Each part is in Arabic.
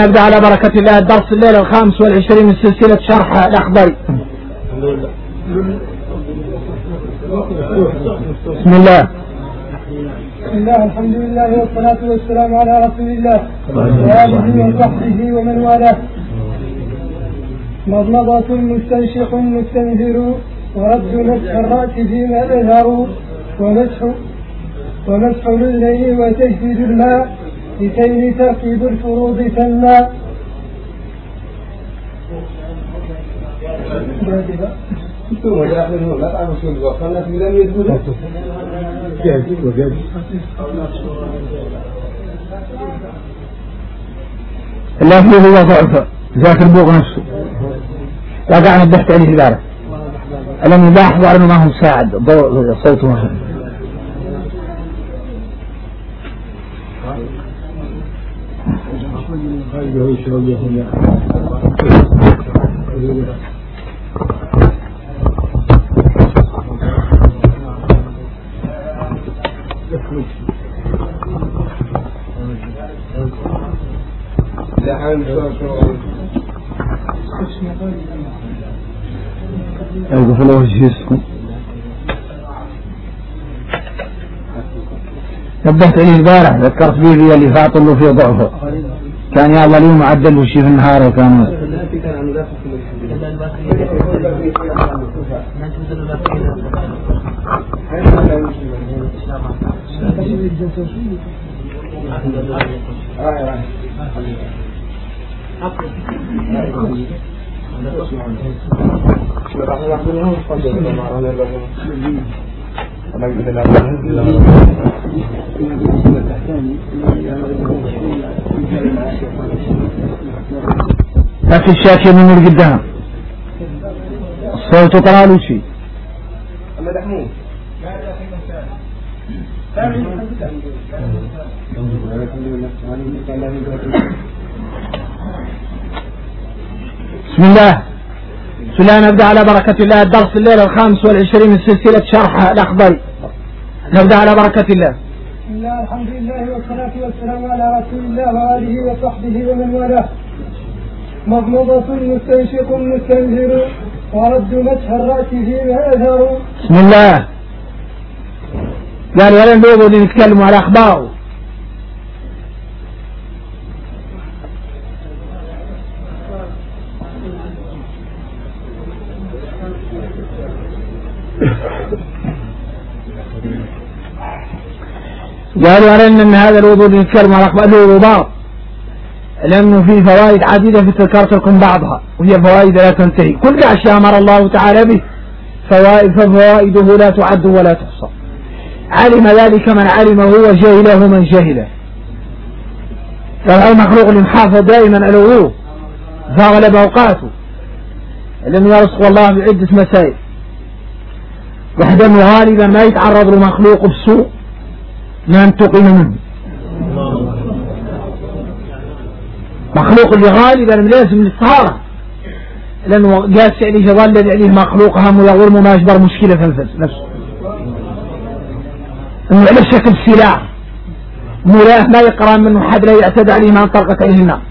نبدأ على بركة الله الدرس الليلة 25 من سلسلة شرح الأخضري. بسم الله. بسم الله، الحمد لله والصلاة والسلام على رسول الله وآله وصحبه ومن والاه. مضمضة مستنشق مستنذر ورد مسح الرأس فيما أظهر ومسح للذين وتجديد الماء لكي تركيب الفروض تنمى. الله فيه هو ضعف ذاك البوغ نفسه وقعنا البحث عليه البارح. ألم يلاحظوا على أنه ما هو ساعد صوته ما هو. أيضا له وجهه نبهت عليه البارح ذكرت به لي اللي فاطل له في ضعفه كان يا الله اليوم عدل له شيء في النهار وكان لكن الشاكي من القدام الصوت طلع له شيء. بسم الله. نبدأ على بركة الله الدرس الليلة 25 من سلسلة شرح الأخضري. نبدأ على بركة الله. بسم الله، الحمد لله والصلاة والسلام على رسول الله وآله وصحبه ومن والاه. مضمضة مستنشق مستنذر ورد مسح الرأس فيما أظهر. بسم الله. قال ولا نبغوا نتكلموا على أخباره. قالوا علينا أن هذا الوضوء اللي نتكلم على أخبار له رباط لأنه فيه فوائد عديدة في ذكرت لكم بعضها وهي فوائد لا تنتهي. كل أشياء أمر الله تعالى به ففوائده لا تعد ولا تحصى. علم ذلك من علمه وجهله من جهله. فهو مخلوق المحافظ دائما على الوضوء فأغلب أوقاته لم يرزق الله بعدة مسائل. واحدة غالبا ما يتعرض لمخلوق بسوء ما انتقم منه. مخلوق اللي غالبا لازم للطهارة لأنه قاس يعني جظل عليه مخلوق هم ويظلم ما يجبر مشكلة في النفس نفسه انه على شكل سلاح مراه ما يقرأ منه حد لا يعتدى عليه ما انطلقت عليه النار.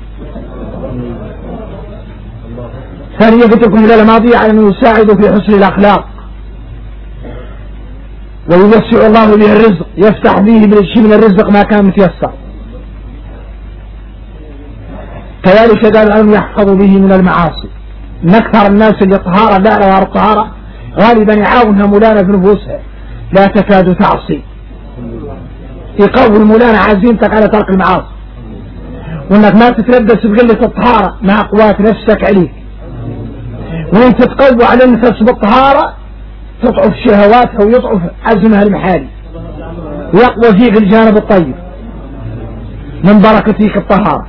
ثانيا قلت لكم الليلة الماضية على أنه يساعد في حسن الأخلاق ويوسع الله به الرزق يفتح به بالشيء من الرزق ما كان متيسر. كذلك قال أنه يحفظ به من المعاصي. من أكثر الناس اللي طهارة لا على الطهارة غالبا يعاونها ملانة في نفوسها لا تكاد تعصي. يقوي الملانة عزيمتك على ترك المعاصي وانك ما تتلبس بقلة الطهارة مع قوات نفسك عليك. وانت تقوى على النفس بالطهارة تضعف شهواتها ويضعف عزمها المحالي ويقوى فيك الجانب الطيب من بركة فيك الطهارة.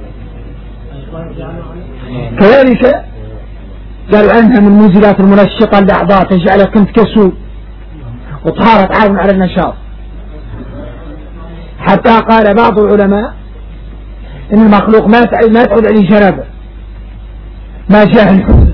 كذلك قالوا عنها من منزلات المنشطة الأعضاء تجعلك انت كسول وطهارة تعاون على النشاط. حتى قال بعض العلماء ان المخلوق ما تعود عليه جنابه ما جاه الحزن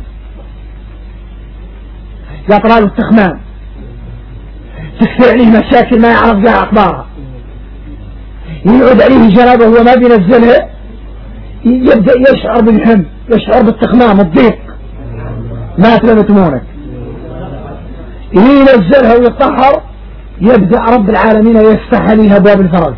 يطرى له التخمام تكثر عليه مشاكل ما يعرف جاء أخبارها يعود عليه جنابه هو ما بينزلها يبدأ يشعر بالهم، يشعر بالتخمام الضيق، ما تلمتمونك ينزلها ويطهر، يبدأ رب العالمين يفتح عليها باب الفرج.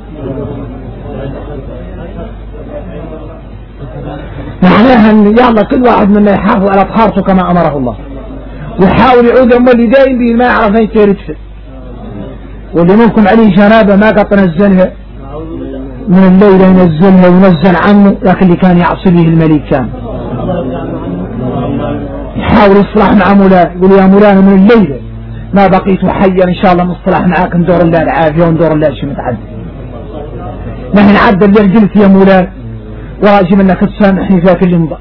معناها ان يلا كل واحد منا يحافظ على طهارته كما امره الله، ويحاول يعود يوم اللي دايم به ما يعرف اين يرتفع، واللي منكم عليه جنابه ما قد نزلها من الليل ينزلها وينزل عنه، لكن اللي كان يعصي به الملك كان يحاول يصلح مع مولانا، يقول يا مولانا من الليل ما بقيت حيا ان شاء الله نصلح معاك، ندور الله العافيه وندور الله شيء متعدل، نحن عدل اللي قلت يا مولانا واجب انك تسامحني فيك اللي مضى.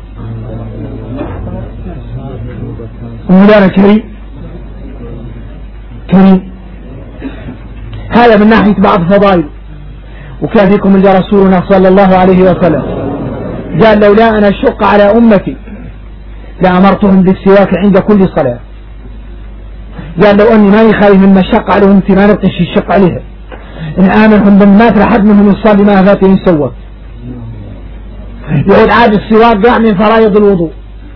مولانا كريم كريم، هذا من ناحية بعض فضائل. وكافيكم اللي رسولنا صلى الله عليه وسلم قال لولا أن أشق على أمتي لأمرتهم بالسواك عند كل صلاة. قال لو أني ما خايف من مشق على أمتي ما نبقى يشق عليها، إن آمنهم بالمات لحد منهم يصلي ما فاته يسوى، يقول عاد السواك قاع من فرائض الوضوء،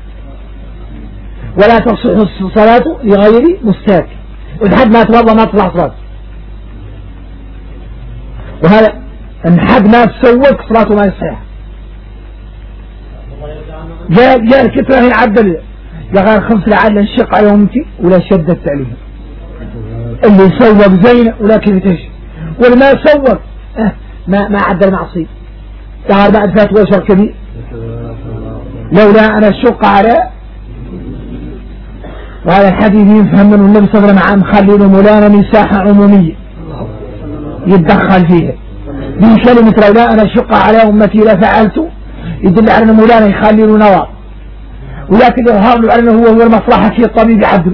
ولا تصح الصلاة لغير مستاك، ولحد ما توضى ما تطلع صلاة، وهذا ان حد ما تسوق صلاته ما يصح. جاء الكترة يعدل لغير 5 لعل انشق على امتي ولا شدت عليها، اللي سوق زينة ولكن تش، واللي ما سوق ما عدل معصي، تعال بعد فات وشر كبير. لولا أنا أشق على، وهذا الحديث يفهم منه النبي صلى الله عليه وسلم مخلي مولانا مساحة عمومية يتدخل فيها، من كلمة لولا أنا أشق على أمتي لفعلت، يدل على أن مولانا يخلي له نوار، ولكن يظهر له على أنه هو المصلحة في الطبيب عدل،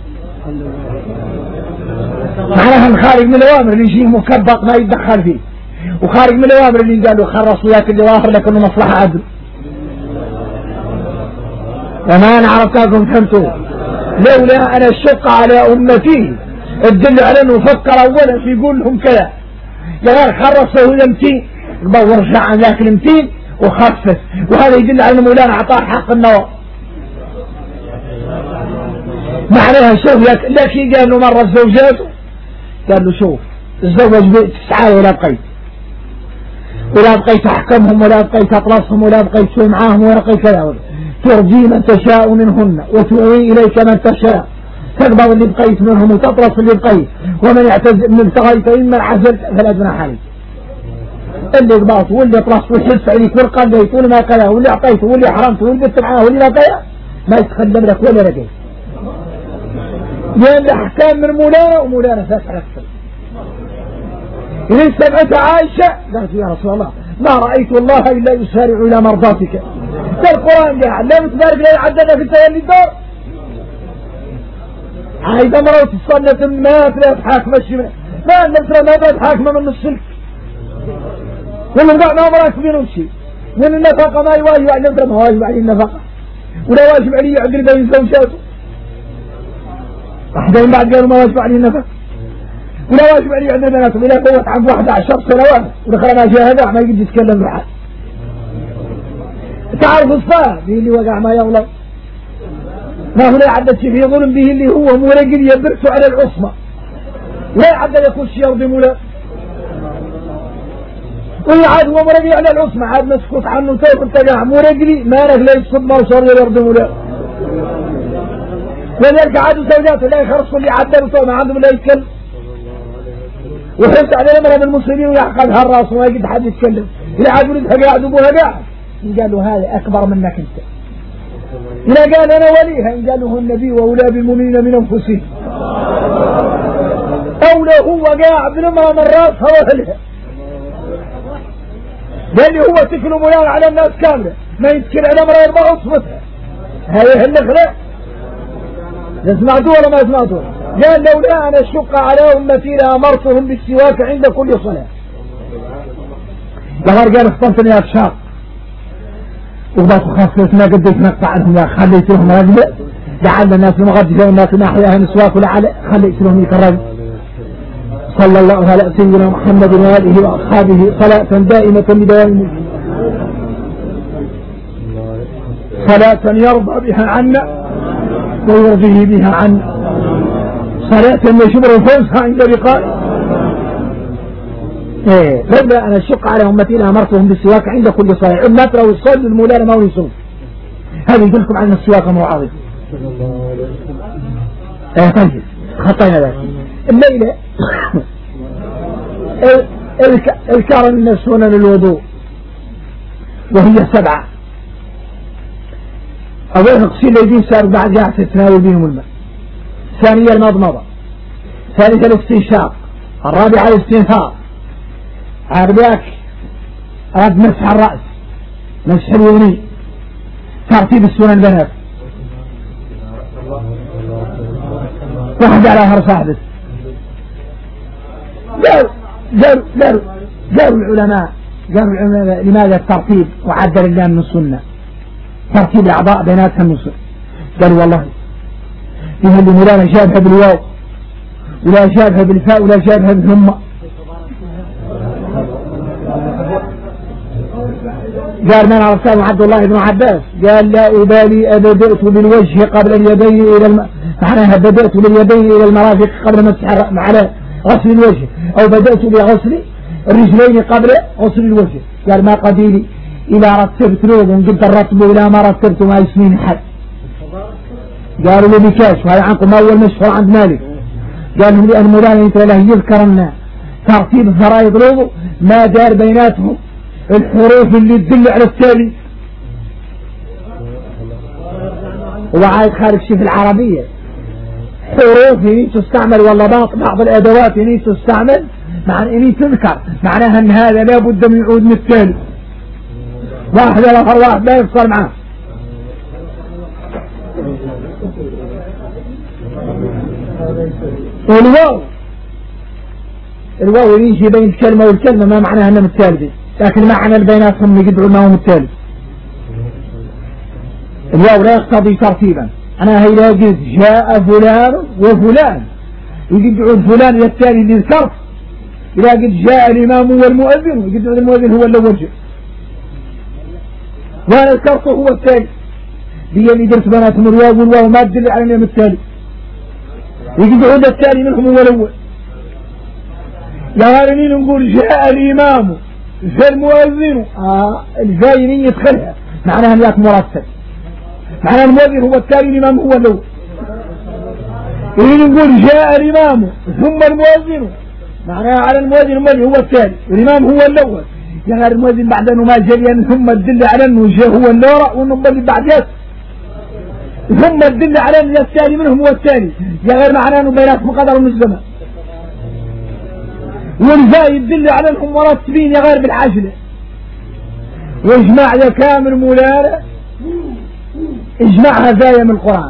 معناها خارج من الأوامر اللي يجيه مكبط ما يتدخل فيه، وخارج من الأوامر اللي قالوا خرص وياك اللي ظاهر لك أنه مصلحة عدل. وما نعرفكم فهمتوا. لولا أنا أشق على أمتي تدل على أنه فكر أولا في يقول لهم كذا، يغير خرصه الامتين ورجع عن ذاك الامتين وخفف، وهذا يدل على أن مولانا أعطاه حق النوى. معناها شوف لكن قال له مرة زوجاته قال له شوف تزوج 9 ولا بقيت، ولا بقيت أحكمهم ولا بقيت أطلسهم ولا بقيت شو معاهم ولا بقيت كذا، ترجي من تشاء منهن وتؤوي إليك من تشاء، تقبض اللي بقيت منهم وتطلس اللي بقيت، ومن اعتزل من ابتغيت إما عزلت فلا جناح عليك. اللي قبضت واللي طلست والحس عليك والقليت واللي ما قلاه واللي أعطيته واللي حرمته واللي بت معاه واللي لا قلاه ما يتخدم لك ولا لقيت، لأن الأحكام من مولانا ومولانا فاتح أكثر. إذن سمعت عائشة قالت يا رسول الله ما رأيت الله إلا يسارع إلى مرضاتك، القرآن قاعد لا متبارك لا يعدنا في التولي الدار. عايزة مرة تصلت ما تلاقي حاكمة الشمال ما نسرى ما بقت حاكمة من السلك، والله ما مرأة كبير شيء، وإن النفقة ما يواجب على النفقة، ما واجب عليه النفقة ولا واجب عليه يعدل بين زوجاته، واحدين بعد قالوا ما واجب عليه النفقة ولا واجب عليه يعدل بيناتهم، إذا قوت عن 11 سنوات ودخل ما جاهدها ما يقدر يتكلم بحد. تعرف الصلاة به اللي وقع ما يغلط، ما هو لا يعدد في ظلم به اللي هو مرقل يبرس على العصمة، لا يعدد يخش يرضي مولا، ويعاد هو مرقل على العصمة عاد مسكوت عنه توقف التقاع مرقلي ما نك لا يصب مرصر يرضي مولا، وذلك عادوا زوجاته لا يخرصوا اللي عدلوا ما عندهم لا يتكلم، وحس على امر المسلمين ويعقد هالراس وما يقد حد يتكلم، إذا عاد ولدها قاعد وابوها قاعد قال له هذا أكبر منك أنت، إذا قال أنا وليها قال له النبي وأولى بالمؤمنين من أنفسهم، أولى هو قاعد بنمرة من راسها وأهلها، قال لي هو تكل مولانا على الناس كاملة ما يتكل على امرأة يرضى عصمتها، هذه النخلة سمعتوه ولا ما سمعتوه؟ قال لولا أن أشق على أمتي لأمرتهم بالسواك عند كل صلاة. قال اخترتني يا أشاق وبات خاصة ما قديت نقطع عنهم يا خليت لهم رجل لعل الناس المغدفة والناس ناحيها نسواك ولعل خليت لهم يكرر. صلى الله على سيدنا محمد وآله وأصحابه صلاة دائمة بدوام صلاة يرضى بها عنا ويرضيه بها عنا، صلاة يشبر الفوز عند لقائه. لولا أنا أشق على أمتي لأمرتهم بالسواك عند كل صلاة، ما تروا الصلاة المولى ما يصوم. هذا يدلكم على السواك موعظة. طيب خطينا ذلك الليلة. الكرم من سنن الوضوء وهي 7. أولا اغسل يدين سار بعد جاعة تتناول بهم الماء. ثانيا المضمضة. ثالثا الاستنشاق. الرابعة الاستنثار. عرباك أراد مسح الرأس، مسح اليمين، ترتيب السنن بنات. واحد على هر صاحبه. قالوا العلماء لماذا الترتيب وعدل الله من السنة، ترتيب الأعضاء بيناتها من السنة. قالوا والله اللي مولانا جابها بالواو ولا جابها بالفاء ولا جابها بالهمة. قال من أرسل عبد الله بن عباس قال لا أبالي أبدأت بالوجه قبل اليدين إلى معناها بدأت باليدين إلى المرافق قبل مسح على غسل الوجه، أو بدأت بغسل الرجلين قبل غسل الوجه. قال ما قديري إذا رتبت لوب قد الرتب إلى ما رتبت ما يسمين حد. قالوا لي بكاش وهذا عنكم أول مشهور عند مالك. قالوا لي المولانا انت له يذكرنا ترتيب الفرائض لوب ما دار بيناتهم الحروف اللي تدل على التالي. وعايد خارج شيء في العربية حروف هني تستعمل ولا بعض الأدوات هني تستعمل مع هني تذكر معناها أن هذا لا بد من يعود من التالي. واحد على آخر واحد لا يفصل معه. الواو يجي بين الكلمة والكلمة ما معناها أنها متالي، لكن معنى البيناتهم يقدروا ما هو متالي. الواو لا يقتضي ترتيبا. أنا هيلا قلت جاء فلان وفلان يقدروا فلان يتالي للكرف. إذا قلت جاء الإمام والمؤذن يقدروا المؤذن هو الأول جاء وهذا الكرف هو التالي. هي اللي درت بناتهم الواو والواو ما تدل على أنهم التالي، يقدروا التالي منهم هو الأول. يعني نقول جاء الإمام فالمؤذن الجاينين يدخلها معناها ذاك مرتب، معناها المؤذن هو التالي الإمام هو الأول. إذا نقول جاء الإمام ثم المؤذن معناها على المؤذن هو التالي والإمام هو الأول. يعني المؤذن بعد أنه ما جريا ثم تدل على أنه جاء هو الأول والنبي بعد يس ثم تدل على أن التالي منهم هو التالي. يعني غير معناه أنه بيناتهم قدر من الزمن، والجاي يدل على أنهم مرتبين يا غير بالعجلة. واجمع يا كامل مولانا اجمعها زايا من القرآن.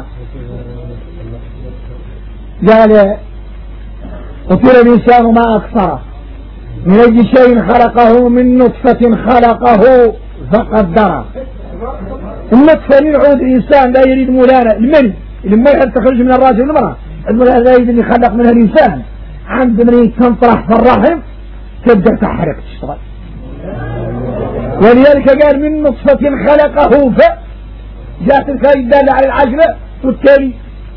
قال قتل الإنسان ما أكثره من أي شيء خلقه من نطفة خلقه فقدره. النطفة يعود الإنسان لا يريد مولانا المني تخرج من الراس والمرأة. المولانا لا يريد أن يخلق منها الإنسان عند من تنطرح في الرحم تبدأ تحرك تشتغل. ولذلك قال من نطفة خلقه جاءت الكاي الدالة على العجلة والتالي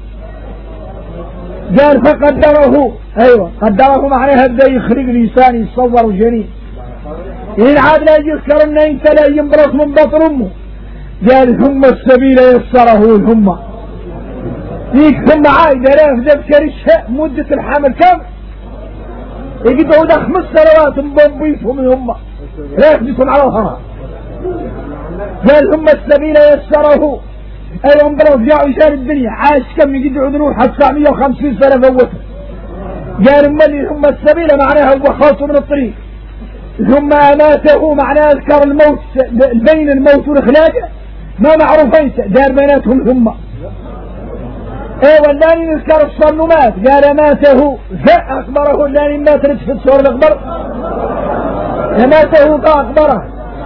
قال فقدره. أيوة قدره معناها بدأ يخرج الإنسان يصور جنين. إن عاد لا يذكر أن أنت لا ينبرك من بطن أمه. قال ثم السبيل يسره الهم ذيك ثم عايدة لا يفدب كرشها مدة الحمل كم يقدروا ده 5 سنوات مبنبيفهم من هم لا يفدسهم على الهراء. قال ثم السبيل يسره. أيضا بلو جاءوا يشار الدنيا عاش كم يقدروا نروح 950 سنة فوته. قال ملي ثم السبيل معناها هو خاص من الطريق. ثم أماته معناها أذكر الموت بين الموت والإخلاق ما معروفين دار بيناتهم ثم واللاني نذكر الصنومات قال ماته فأخبره اللاني ما ترد في الصور الأخبر ماته فأخبره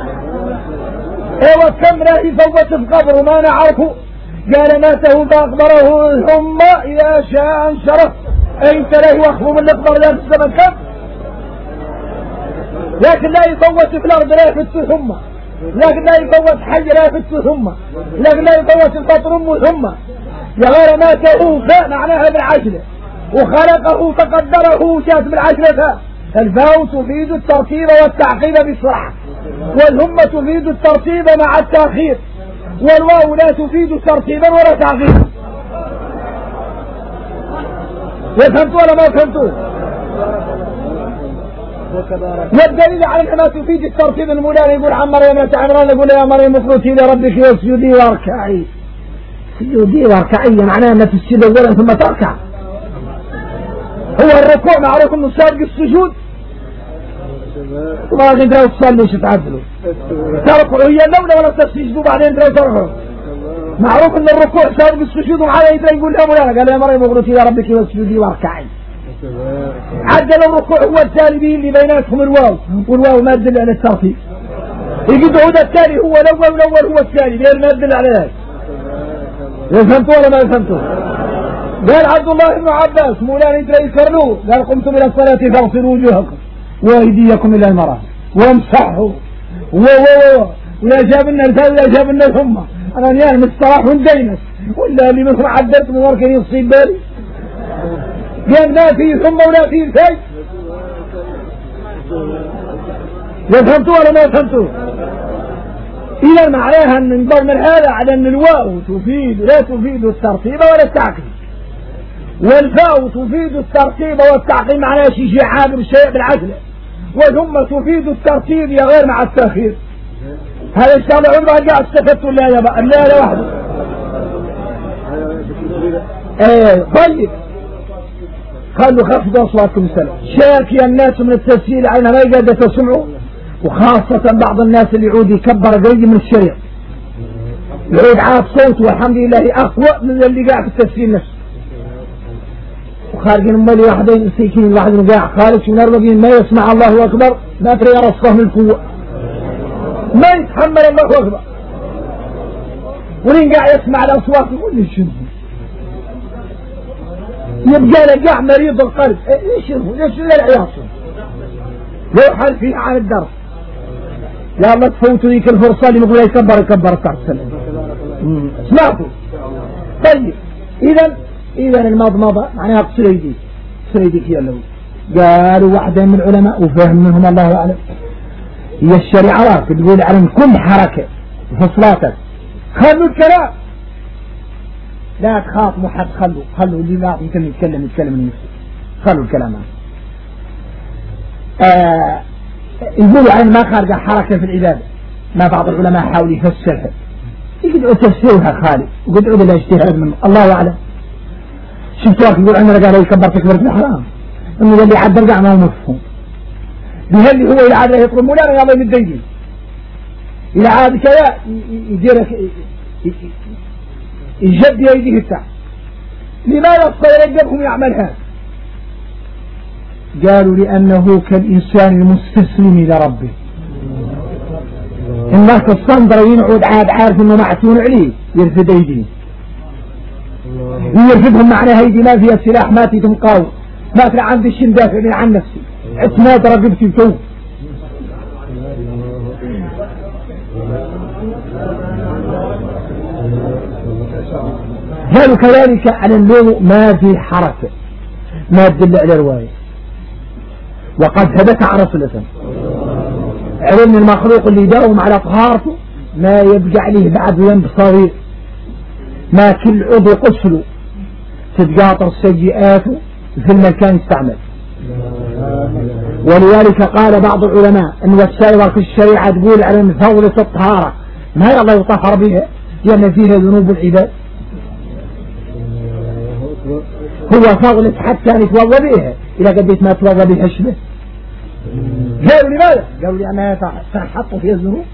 وكم راهي فوت في قبره ما نعرفه. قال ماته فأخبره ثم إذا شاء انشره أنت لا يوخفه من الأخبر لا في الزمن كم لكن لا يفوت في الأرض لا يفتح ثم لكن لا يفوت حي لا يفت ثم، لكن لا يفوت الفطر ثم، يا غير ما توفى معناها بالعجلة، وخلقه تقدره جاءت بالعجلة. الفاء تفيد الترتيب والتعقيب بسرعة، والهم تفيد الترتيب مع التأخير، والواو لا تفيد ترتيبا ولا تعقيبا. فهمتوا ولا ما فهمتوا؟ والدليل على انها تفيد الترتيب المولاني يقول عن مريم ابنة عمران يقول يا مريم اقنتي لربك واسجدي واركعي. سجودي واركعي معناها انها تسجد اولا ثم تركع. هو الركوع معروف انه سابق السجود، وما قدروا تصلوا وش تعدلوا تركعوا هي الاولى ولا تسجدوا بعدين تركعوا. معروف ان الركوع سابق السجود ومعنا يدري يقول يا مولانا قال يا مريم اقنتي لربك واسجدي واركعي. عدل الركوع هو التالي به اللي بيناتهم الواو، والواو ما تدل على الترتيب. يجد عود التالي هو الاول والاول هو الثاني غير ما تدل على ذلك. فهمتوا ولا ما فهمتوا؟ قال عبد الله بن عباس مولانا يدري يكرلوه قال قمتم الى الصلاه فاغسلوا وجوهكم وايديكم الى المرافق وامسحوا ولا جاب لنا الفاء ولا جاب لنا الثم. انا نيال مستراح وندينس ولا اللي منكم عدلت من وركه يصيب بالي قال لا فيه ثم ولا فيه شيء. فهمتوا ولا ما فهمتوا؟ إذا معناها أن ننظر من هذا على أن الواو تفيد لا تفيد الترتيب ولا التعقيب، والفاء تفيد الترتيب والتعقيب معناها شيء عابر شيء بالعجلة، وثم تفيد الترتيب يا غير مع التأخير. هذا إن شاء الله عمره قاعد استفدتوا لا يا بقى لا لا وحده. طيب خلوا خفضوا أصواتكم سلام. شاكي الناس من التسجيل على ما يقدر تسمعوا، وخاصة بعض الناس اللي يعود يكبر قريب من الشريط يعود عاد صوته والحمد لله أقوى من اللي قاعد في التسجيل نفسه. وخارجين أمالي واحدين مسيكين الواحد قاعد خارج من أربعين ما يسمع الله أكبر ما ترى يرى الصهم القوة ما يتحمل الله أكبر، ولين قاعد يسمع الأصوات يقول لي شنو يبقى لقاع مريض القلب ايش هو ليش العياط لو حل فيه عن الدرس يا الله تفوتوا ذيك الفرصة اللي يقول يكبر السلام. سمعتوا؟ طيب إذا المضمضة معناها اقصر يديك يا لو قالوا واحدة من العلماء وفهم منهم الله أعلم هي الشريعة تقول على كل حركة وفصلاتك خلوا الكلام لا تخاطبوا حد، خلوا اللي لا يمكن يتكلم من نفسه، خلوا الكلام يقولوا عن ما خارج حركة في العبادة. ما بعض العلماء حاول يفسرها يقدروا تفسيرها خالي وقدروا بلا اجتهاد من الله أعلم. شفتوا يقول عندنا قال يكبر تكبر في الحرام انه اللي عاد رجع ما هو مفهوم بهاللي هو إلى عاد يطلب مولانا يلا يمديني إلى عاد كذا يديرك يجد يديه التعب. لماذا يرجبهم يعملها؟ قالوا لأنه كالإنسان المستسلم لربه. الناس الصندر ينعود عارف انه معتون عليه يرفد ايديه ويرفدهم معناها ايدي ما فيها سلاح ما تيتم قاوم ما في عندي الشم دافع عن نفسي اعتماد رقبتي تو. قالوا كذلك على اللون ما في حركة ما تدل على رواية، وقد ثبت على رسول الله علم المخلوق اللي يداوم على طهارته ما يبقى عليه بعد ذنب صغير، ما كل عضو قسله تتقاطر سيئاته في المكان يستعمل. ولذلك قال بعض العلماء ان السائرة في الشريعة تقول على ان فضلة الطهارة ما الله يطهر بها لأن فيها ذنوب العباد، هو فضلة حتى يتوضى بها إذا قديت ما توضى بها شبه. قالوا لماذا؟ قالوا لأنها تحط فيها الذنوب.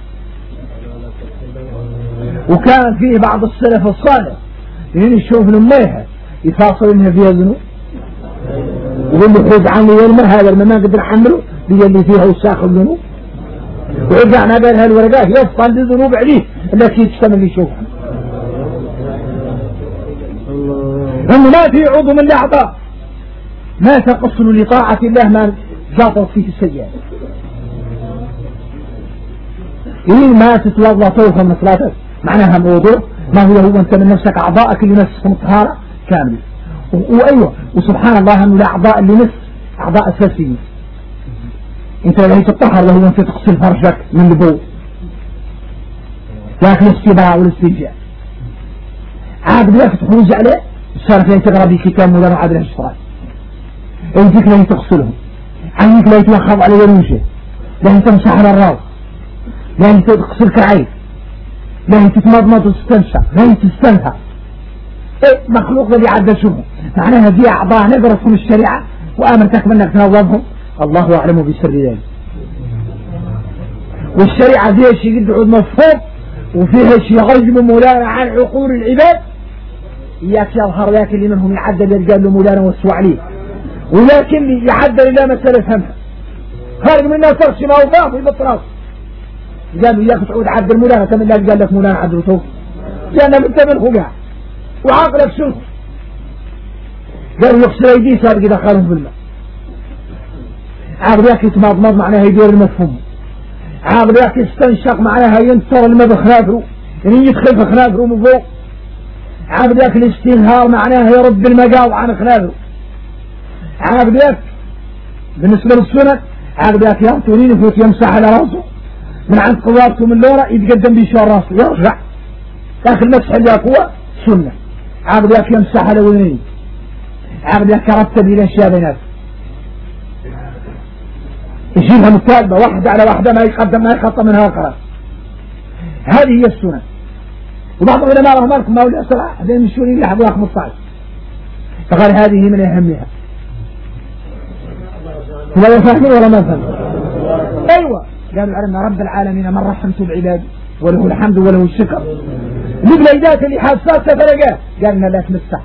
وكان فيه بعض السلف الصالح يشوف لميها يفاصل انها فيها ذنوب ويقول له خذ عني الماء هذا الماء ما قدر حمله اللي فيها وساخ الذنوب، ويرجع ما بين هالورقات يفصل للذنوب عليه التي تشتمل يشوفها. انه ما في عضو من الاعضاء ما تقصن لطاعة الله ما جاطر فيه السيئات. إيه ما تتوضأ توفى من صلاتك معناها موضوع ما هو أنت من نفسك أعضائك اللي نفسهم طهارة كاملة. وأيوة وسبحان الله أنه الأعضاء اللي نفس أعضاء أساسية. أنت لو تطهر وهو أنت تغسل فرجك من البول لكن الاستباع والاستنجاء عاد بلاك تخرج عليه الشارف لين تقرأ به كتاب مولانا عادل الشفرات يجيك لين تغسلهم عينك لا يتوخض على ورمشه لين تمسح على الراس لين تغسل كعين لين تتمضمض وتستنشق لين تستنهى إيه مخلوق الذي عدى شبه معناها دي أعضاء نقرأ من الشريعة وآمرتك منك تنظمهم الله أعلم بسر ذلك. والشريعة فيها شيء قد عود مفهوم وفيها شيء غيب مولانا عن عقول العباد إياك يظهر ذاك اللي منهم يعدل يلقى له مولانا وسوى عليه ولكن يعدل إلى مسألة فهمها خارج منها ترسي ما هو ضعف بالطراف قالوا إياك تعود عدل مولانا كم الله قال لك مولانا عدل توف لأن انت منه قاع وعقلك شنو قالوا يغسل أيديه صار كده خارج بالماء عقل ياك يتمضمض معناها يدير المفهوم عقل ياك يستنشق معناها ينتصر الماء بخنافره يعني يدخل في خنافره من فوق عقل ياك الاستنهار معناها يرد المقاو عن خنافره عقل ياك بالنسبة للسنة عقل ياك يعطونين يفوت يمسح على راسه من عند قوارته من لورا يتقدم بيشوار راسه يرجع داخل مسح اللي هو سنة عقل ياك يمسح على وذنين عقل ياك يرتب إلى أشياء بينات يجيبها متابعة واحدة على واحدة ما يقدم ما يخطى منها القرار هذه هي السنة. وبعض العلماء رحمه الله ما هو الأسرع هذين الشورين اللي حبوها 15 فقال هذه من أهمها. ولا يفهمون ولا ما فهمون أيوة قالوا العلماء رب العالمين من رحمته بعباده وله الحمد وله الشكر لبليدات اللي حاسات فلقاه قالنا لا تمسح.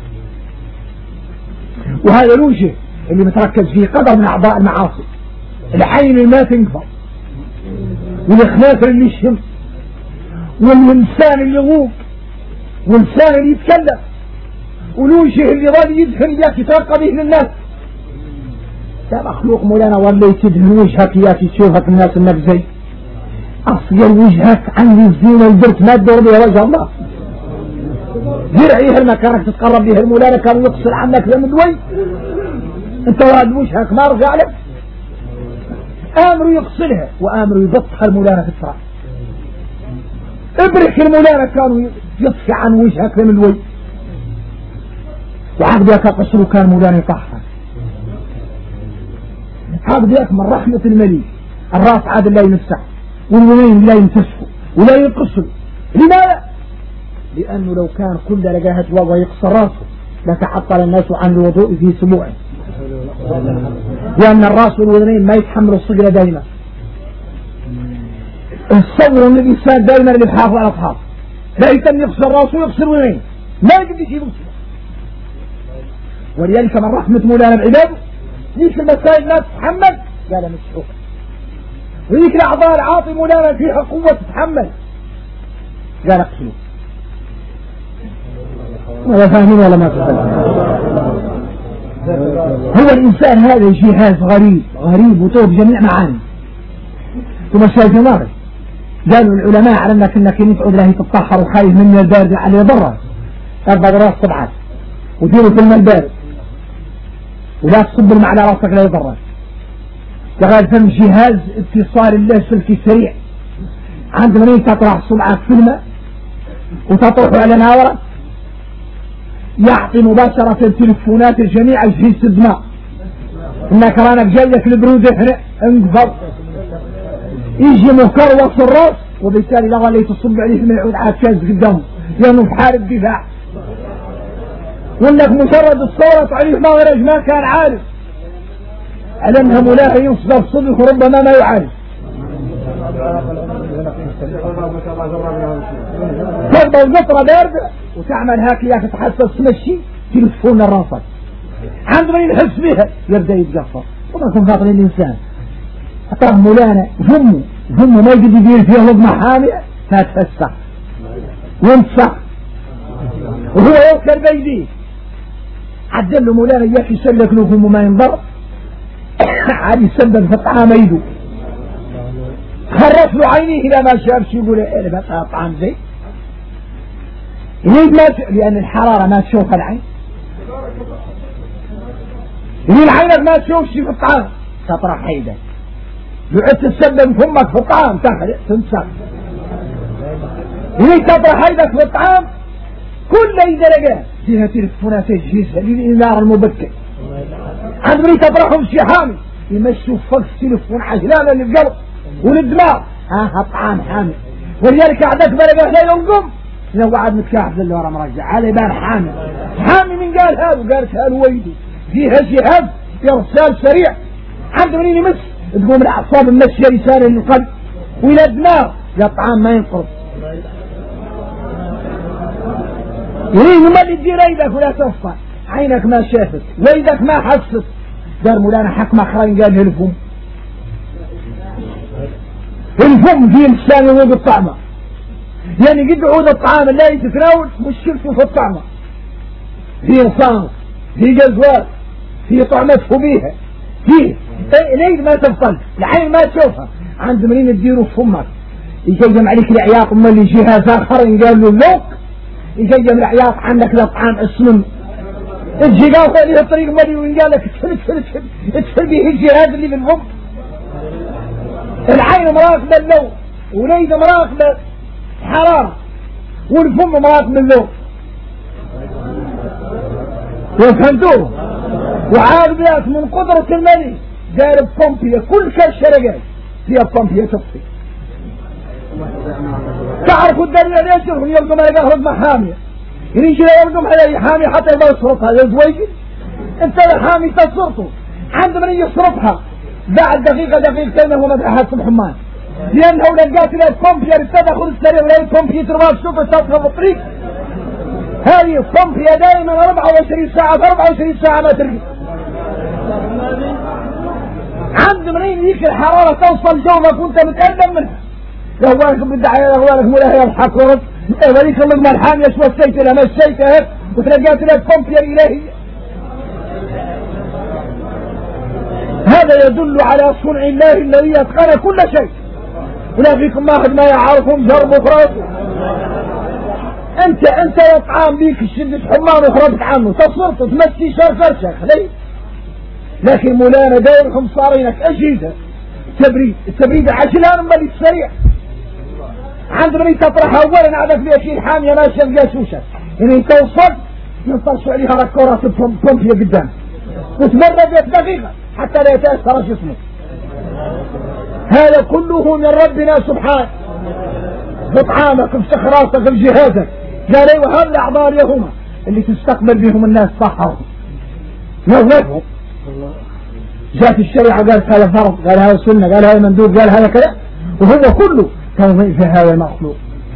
وهذا الوجه اللي متركز فيه قدر من أعضاء المعاصي العين اللي ما تنقفض والإخناث اللي يشم والإنسان اللي يغوق والإنسان اللي يتكلم والوجه اللي ظل يدهن ياك يترقى به للناس. يا مخلوق مولانا ولا تدهن وجهك ياك تشوفك الناس انك زي اصغر وجهك عن الزينة البرت ما تدور بها وجه الله زرعيها المكانك تتقرب بها المولانا كان يقصر عنك لم الوي انت وهذا وجهك ما رجع لك امره يغسلها وامره يبطها المولانا في الصراحة ابرك المولانا كانوا يطفي عن وجهك لم الوي وعقد ياك قصره كان مولانا يطحها عقد ياك من رحمة المليك الراس عاد لا يمسح والولين لا يمسحه ولا ينقصه. لماذا؟ لأنه لو كان كل لقاها توضى يقصر راسه لتعطل الناس عن الوضوء في سبوعه لأن الراس والولين ما يتحملوا الصقر دائما. الصبر من الإنسان دائما اللي يحافظ على أصحابه لا يتم يقصر راسه ويقصر ولين ما يقدر يجيب مصيبة. ولذلك من رحمة مولانا العباد ذيك المسائل لا تتحمل قال مسحوك وذيك الأعضاء العاطي مولانا فيها قوة تتحمل قال اقتلوا. ولا فاهمين ولا ما تفهمون. هو الإنسان هذا جهاز غريب وطوب جميع معاني ثم شايف نار. قالوا العلماء على انك ينفعوا الله تتطهر وخايف من البارد على ضرر 4 راس طبعات وديروا في الماء البارد ولا تصب الماء على راسك لا يضرك. قال ثم جهاز اتصال الله سلكي سريع عندما تطرح صبعك في الماء وتطرح على ناورة يعطي مباشرة تلفونات الجميع يجهز الدماء انك رانك جايك البرودة هنا انقفض يجي مكروس الراس وبالتالي لا غالي تصب عليه ما يعود عاد شاز قدامه لانه في حال الدفاع وانك مجرد الصورة عليه ما غير ما كان عارف على انها ملاها يصدر صدق وربما ما يعارف ترضى القطرة باردة وتعمل هكذا تتحسس تمشي تلفون راسك عندما ينحس بها يبدأ يتقفر وما كن فاطر الإنسان أطرح مولانا همه ما يقدر يدير فيها لضمة حامية فتفسح وانتصح وهو يوكل بيديه عدل له مولانا إياك يسلك له همه ما ينضر عاد يسبب في الطعام يده خرف له عينيه إذا ما شافش يقول إيه بقى طعام زي يريد ما لأن الحرارة ما تشوف العين، يريد عينك ما تشوفش في الطعام تطرح حيدك، يعد تسبب فمك في الطعام تنسى، يريد تطرح حيدك في الطعام كل درجات فيها تلفونات تجهيزها للإنذار المبكر. عند مريد تطرحهم شي حامي يمشوا فوق التلفون عجلانة للقلب وللدماغ الطعام حامي، ولذلك عندك بلقى لا ينقم لو قعد متكاحف اللي ورا مرجع على بال حامي. حامي من قال هذا وقالت هالويدي فيها شهاب إرسال سريع. عند مريد يمس تقوم الأعصاب ممشية لسانه للقلب وإلى الدماغ الطعام ما ينقرض. يريد ما اللي تدير ايدك ولا تفطر عينك ما شافت ويدك ما حست. دار مولانا حكم اخرين قال الفم، الفم فيه لسان ويد الطعمة، يعني قد عود الطعام اللي تتناول مشكلته في الطعمة، فيه صامت فيه جزوات فيه طعمة فبيها فيه اليد ما تفطر العين ما تشوفها. عند منين تديره في فمك يجيم عليك العياط اما اللي جهاز اخر قال له اللوك يجيم العياط عندك لطعام اسمن تجي قال لي الطريق مالي وين قال لك تفل به الجهاز اللي بالفم. العين مراقبه اللون واليد مراقبه حراره والفم مراقبه اللون. وفهمتوه؟ وعاد بلاك من قدرة الملك دار بومبيا كل كالشرقات فيها بومبيا تطفي. تعرفوا الدليل ليش يلقوا ما يقهرج محامية يجي يلقوا عليه حامي حتى يبقى يصرفها يزويجي انت الحامي تصرفه عند من يصرفها بعد دقيقتين هو مدحها سبحان لأنه لقات له بومبيا تدخل السريع ولا بومبيا ترباب شوف تدخل في الطريق. هذه البومبيا دائما 24 ساعة في 24 ساعة ما ترقي. عند منين يجيك الحرارة توصل جوفك وانت متقدم منها يهوالك بالدعاية يهوالك مولاها يضحك ورد وليك اللقمة الحامية شو السيت لها مشيت هيك وتلقات لها بومبيا الإلهية. هذا يدل على صنع الله الذي يتقن كل شيء. ولا فيكم واحد ما يعرفهم جرب خراسه. انت يطعام بيك الشدة حمان وخرجت عنه تصرت تمشي شرشك ليه؟ لكن مولانا دوركم صارينك أجهزة التبريد عجلان مالي السريع. عند من تطرح أولا عدك فيها شيء حامية ما شلقى شوشة إن انت وصلت ينطلسوا عليها ركورات بومبيا قدام وتمرد دقيقة حتى لا يتأثر جسمك. هذا كله من ربنا سبحانه في طعامك في سخراتك في جهازك. قال ايوه هذه الأعضاء اليهما اللي تستقبل بهم الناس صحهم نظرهم. جاءت الشريعة قالت هذا فرض قال هذا سنة قال هذا مندوب قال هذا كذا وهو كله توضيء في هذا المخلوق.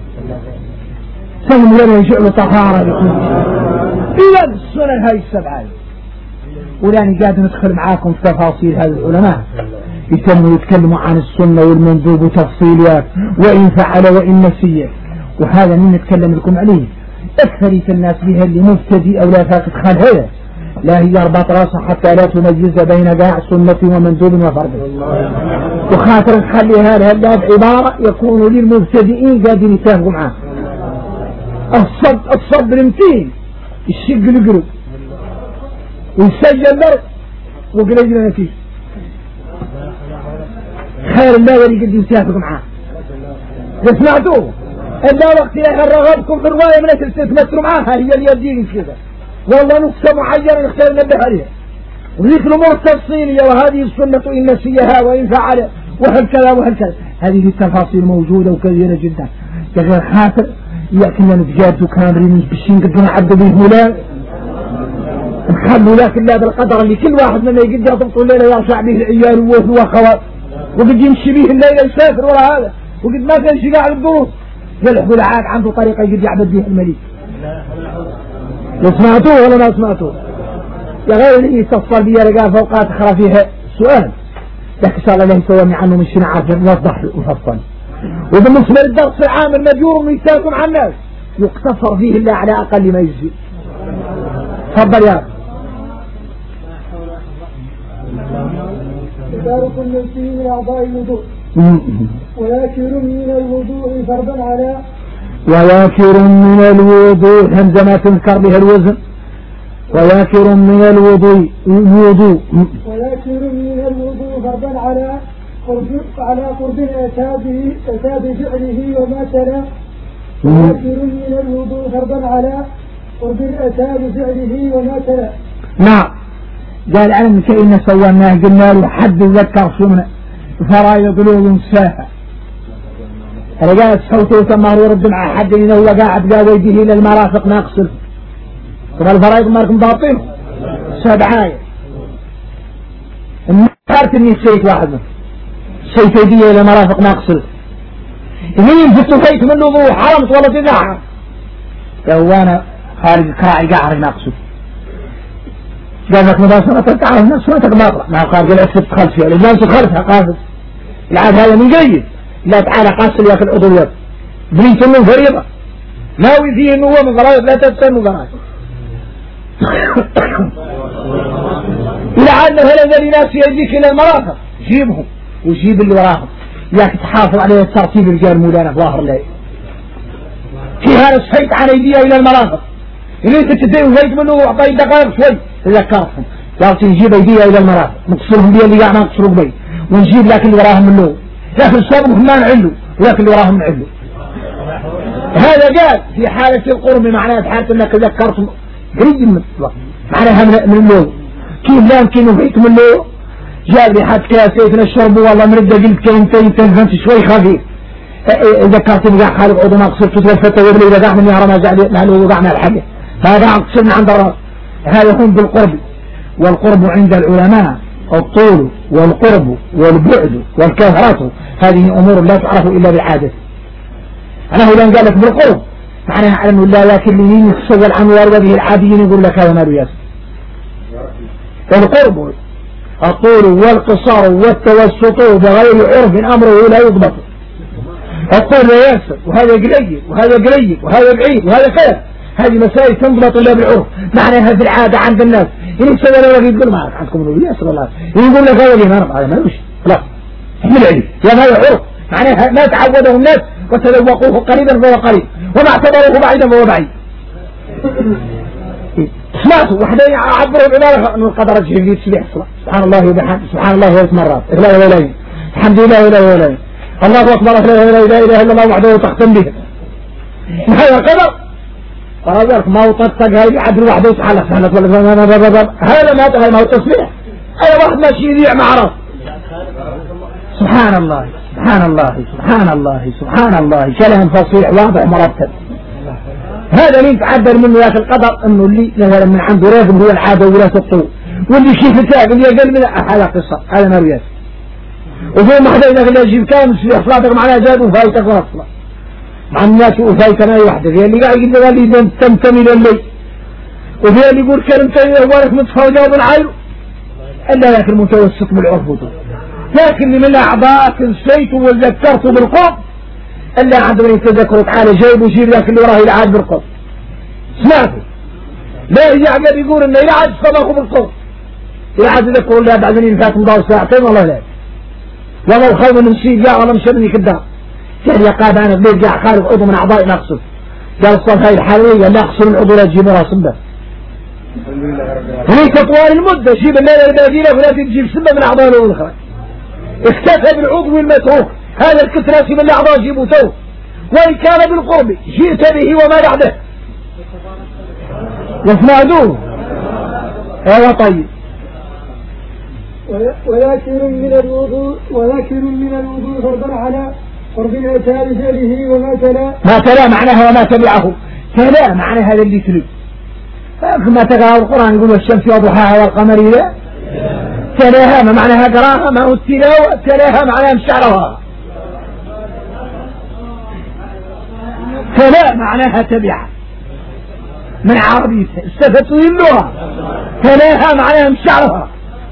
سلم لنا يجعل طهارة لكل إذا السنن هاي السبعة. ولاني قاعد ندخل معاكم في تفاصيل هذا العلماء يتكلموا عن السنة والمندوب وتفصيلات وإن فعل وإن نسي وهذا من نتكلم لكم عليه. أكثرية الناس بها اللي مبتدئ أو لا فاقد خال هذا لا هي اربط راسه حتى لا تميز بين داع سنة ومندوب وفرض وخاطر نخلي هذا عبارة يكون للمبتدئين قادرين يتفقوا معاه. الصبر متين الشق القلب ويسجل مرض وقليل نتيجة خير الله اللي قد يتفق معاه. سمعتوه إلا وقت رغبكم في الرواية من تمثلوا معاها هي اللي يدين كذا والله نقطة معينة نختار ننبه عليها وذيك الأمور التفصيلية وهذه السنة إن نسيها وإن فعل وهكذا وهكذا هذه التفاصيل موجودة وكثيرة جدا. غير خاطر يأكلنا نتجاد وكامرين بشين قدنا عبد به مولا نخلوا لكن لا بالقدر اللي كل واحد منا يقد يضبط الليلة يرشع به العيال وأخوات وقد يمشي به الليلة يسافر ولا هذا وقد ما كان شقاع الدروس يلحق العاد عنده طريقة يقد يعبد به الملك. سمعتوه ولا ما سمعتوه؟ يا غير اللي يتصل بي لقاه فوقات اخرى فيها سؤال لكن ان شاء الله لا يسوي عنه من شنو عارف يوضح ويفصل. وبالنسبه للدرس العام المجور وميثاق مع الناس يقتصر فيه الا على اقل ما يجزي. تفضل يا تدارك المسلمين من اعضاء الوضوء وياكر من الوضوء فرضا على وياكر من الوضوء همزة ما تنكر بها الوزن وياكر من الوضوء وياكر من الوضوء فرضا على قرب أتى بفعله وما تلا وياكر من الوضوء فرضا على قرب أتى بفعله وما تلا. نعم قال عن كأن سويناه قلنا له حد يذكر شمنا فرايض له ساحة رجعت صوته وتمار ورد مع حد إنه هو قاعد ويده إلى المرافق ناقصر ترى الفرايض ماركم باطل سبعاية المعارف إني سيت واحد سيت يدي إلى مرافق ناقصر إني فتو فيت منه ضوء حرمت ولا تدعى لو أنا خارج كراعي قاعد ناقصر قال لك مباشرة تعرف الناس ما تقبض مع خارج الأسفل خلفها الناس خلفها قاصد العاد هذا من جيد لا تعالى قاصد ياكل الأضويات بنيت من فريضة ناوي فيه إنه هو من فرائض لا تستنوا فرائض إذا عادنا هذا ناس يجيك إلى المرافق جيبهم وجيب اللي وراهم ياك تحافظ عليه الترتيب الرجال مولانا ظاهر الله في هذا الشيء عن أيديها إلى المرافق اللي انت تدين وفيت منه وعطي دقائق شوي تذكرتهم قالت نجيب ايديها الى المرافق نقصرهم بي اللي قاعد نقصروا بي ونجيب لكن اللي وراهم من له لكن السابق ما نعلو ولكن اللي وراهم نعلو. هذا قال في حالة القرب معناها في حالة انك ذكرتم قريب من معناها من اللو كيف لا يمكن وفيت من له جاب لي حد كاسيتنا الشرب والله مرده قلت كلمتين تنفنت شوي خفيف ذكرت بقى خالق عضو ناقصر تتوفت ويبلي اذا قاعد من يهرم ازعل مهلو وقعنا الحاجة هذا أقصرنا عند الرأس. هذا يكون بالقرب والقرب عند العلماء الطول والقرب والبعد والكثرة هذه أمور لا تعرف إلا بالعادة. أنا هو لأن قال لك بالقرب معناها على أنه لا لكن لين يتسوى العنوار وذه العاديين يقول لك هذا ماله ياسر. القرب الطول والقصار والتوسط بغير عرف أمره لا يضبط. الطول لا ياسر وهذا قليل وهذا قليل وهذا بعيد وهذا خير. هذه مسائل تنضبط إلا بالعرف معناها في العادة عند الناس إن سوى له يقول ما أعرف عندكم النبي صلى الله عليه وسلم يقول لك هذا الإمام هذا ما يمشي خلاص احمل علم يا هذا عرف معناها ما تعوده الناس وتذوقوه قريبا فهو قريب وما اعتبروه بعيدا فهو بعيد. سمعتوا وحده يعبروا بعبارة أنه القدر الجهل تسبيح الصلاة سبحان الله وبحمده سبحان الله 8 مرات لا إله إلا الله الحمد لله ولا إله إلا الله الله أكبر لا إله إلا الله وحده تختم به هذا القدر فهذا ما هو طقطق هاي عدل واحد يسحلك هذا ما تغير ما هو تصبيح أي واحد ماشي يذيع مع رأس سبحان الله سبحان الله سبحان الله سبحان الله كلام فصيح واضح مرتب. هذا اللي يتعبر منه يا أخي القدر إنه اللي مثلا من عنده رازم هو العادة ولا الطول واللي كيف تاعب اللي أقل من هذا قصة هذا ما رياس وفي محدة إذا يجيب كامل في صلاتك معناها زاد وفايتك ونصلة مع الناس وفايتنا أي واحدة في اللي قاعد يقول لي تنتمي للي وفي اللي يقول كلمتين أولك متفاوض جواب العيل إلا لكن المتوسط بالعرف لكن من الأعضاء كنسيت وذكرت بالقرب إلا عندما يتذكروا تعالى جايب وجيب لكن اللي وراه يلعب بالقرب سمعتوا لا يعقد يقول إنه يلعب صدقه بالقرب يلعب يذكروا اللي بعد ذنين فات مضاو ساعتين والله لا والله الخوف من نسيب جاء والله مشبني كدام كان يقاد أنا بليل جاء خارج عضو من أعضائي نقصر قال الصف هاي الحالية لا أقصر العضو لا تجيب رأس به هنيك طوال المدة جيب الليلة الباديلة ولا تجيب سبة من أعضاء الأخرى اختفى بالعضو المتروك هذا الكتراسي من الأعضاء جيبوا توه وإن كان بالقرب جئت به وما بعده يسمعدوه هذا طيب. وذاكر من الوضوء فرضا على قرب الأتى بفعله وما تلا ما تلا معناها وما تبعه تلا معناها هذا اللي تلو كما تقرأ القرآن يقول الشمس وضحاها والقمر لا تلاها ما معناها قراها ما هو التلاوة تلاها معناها مشعرها تلا معناها تبعها من عربية استفتوا اللغة تلاها معناها مشعرها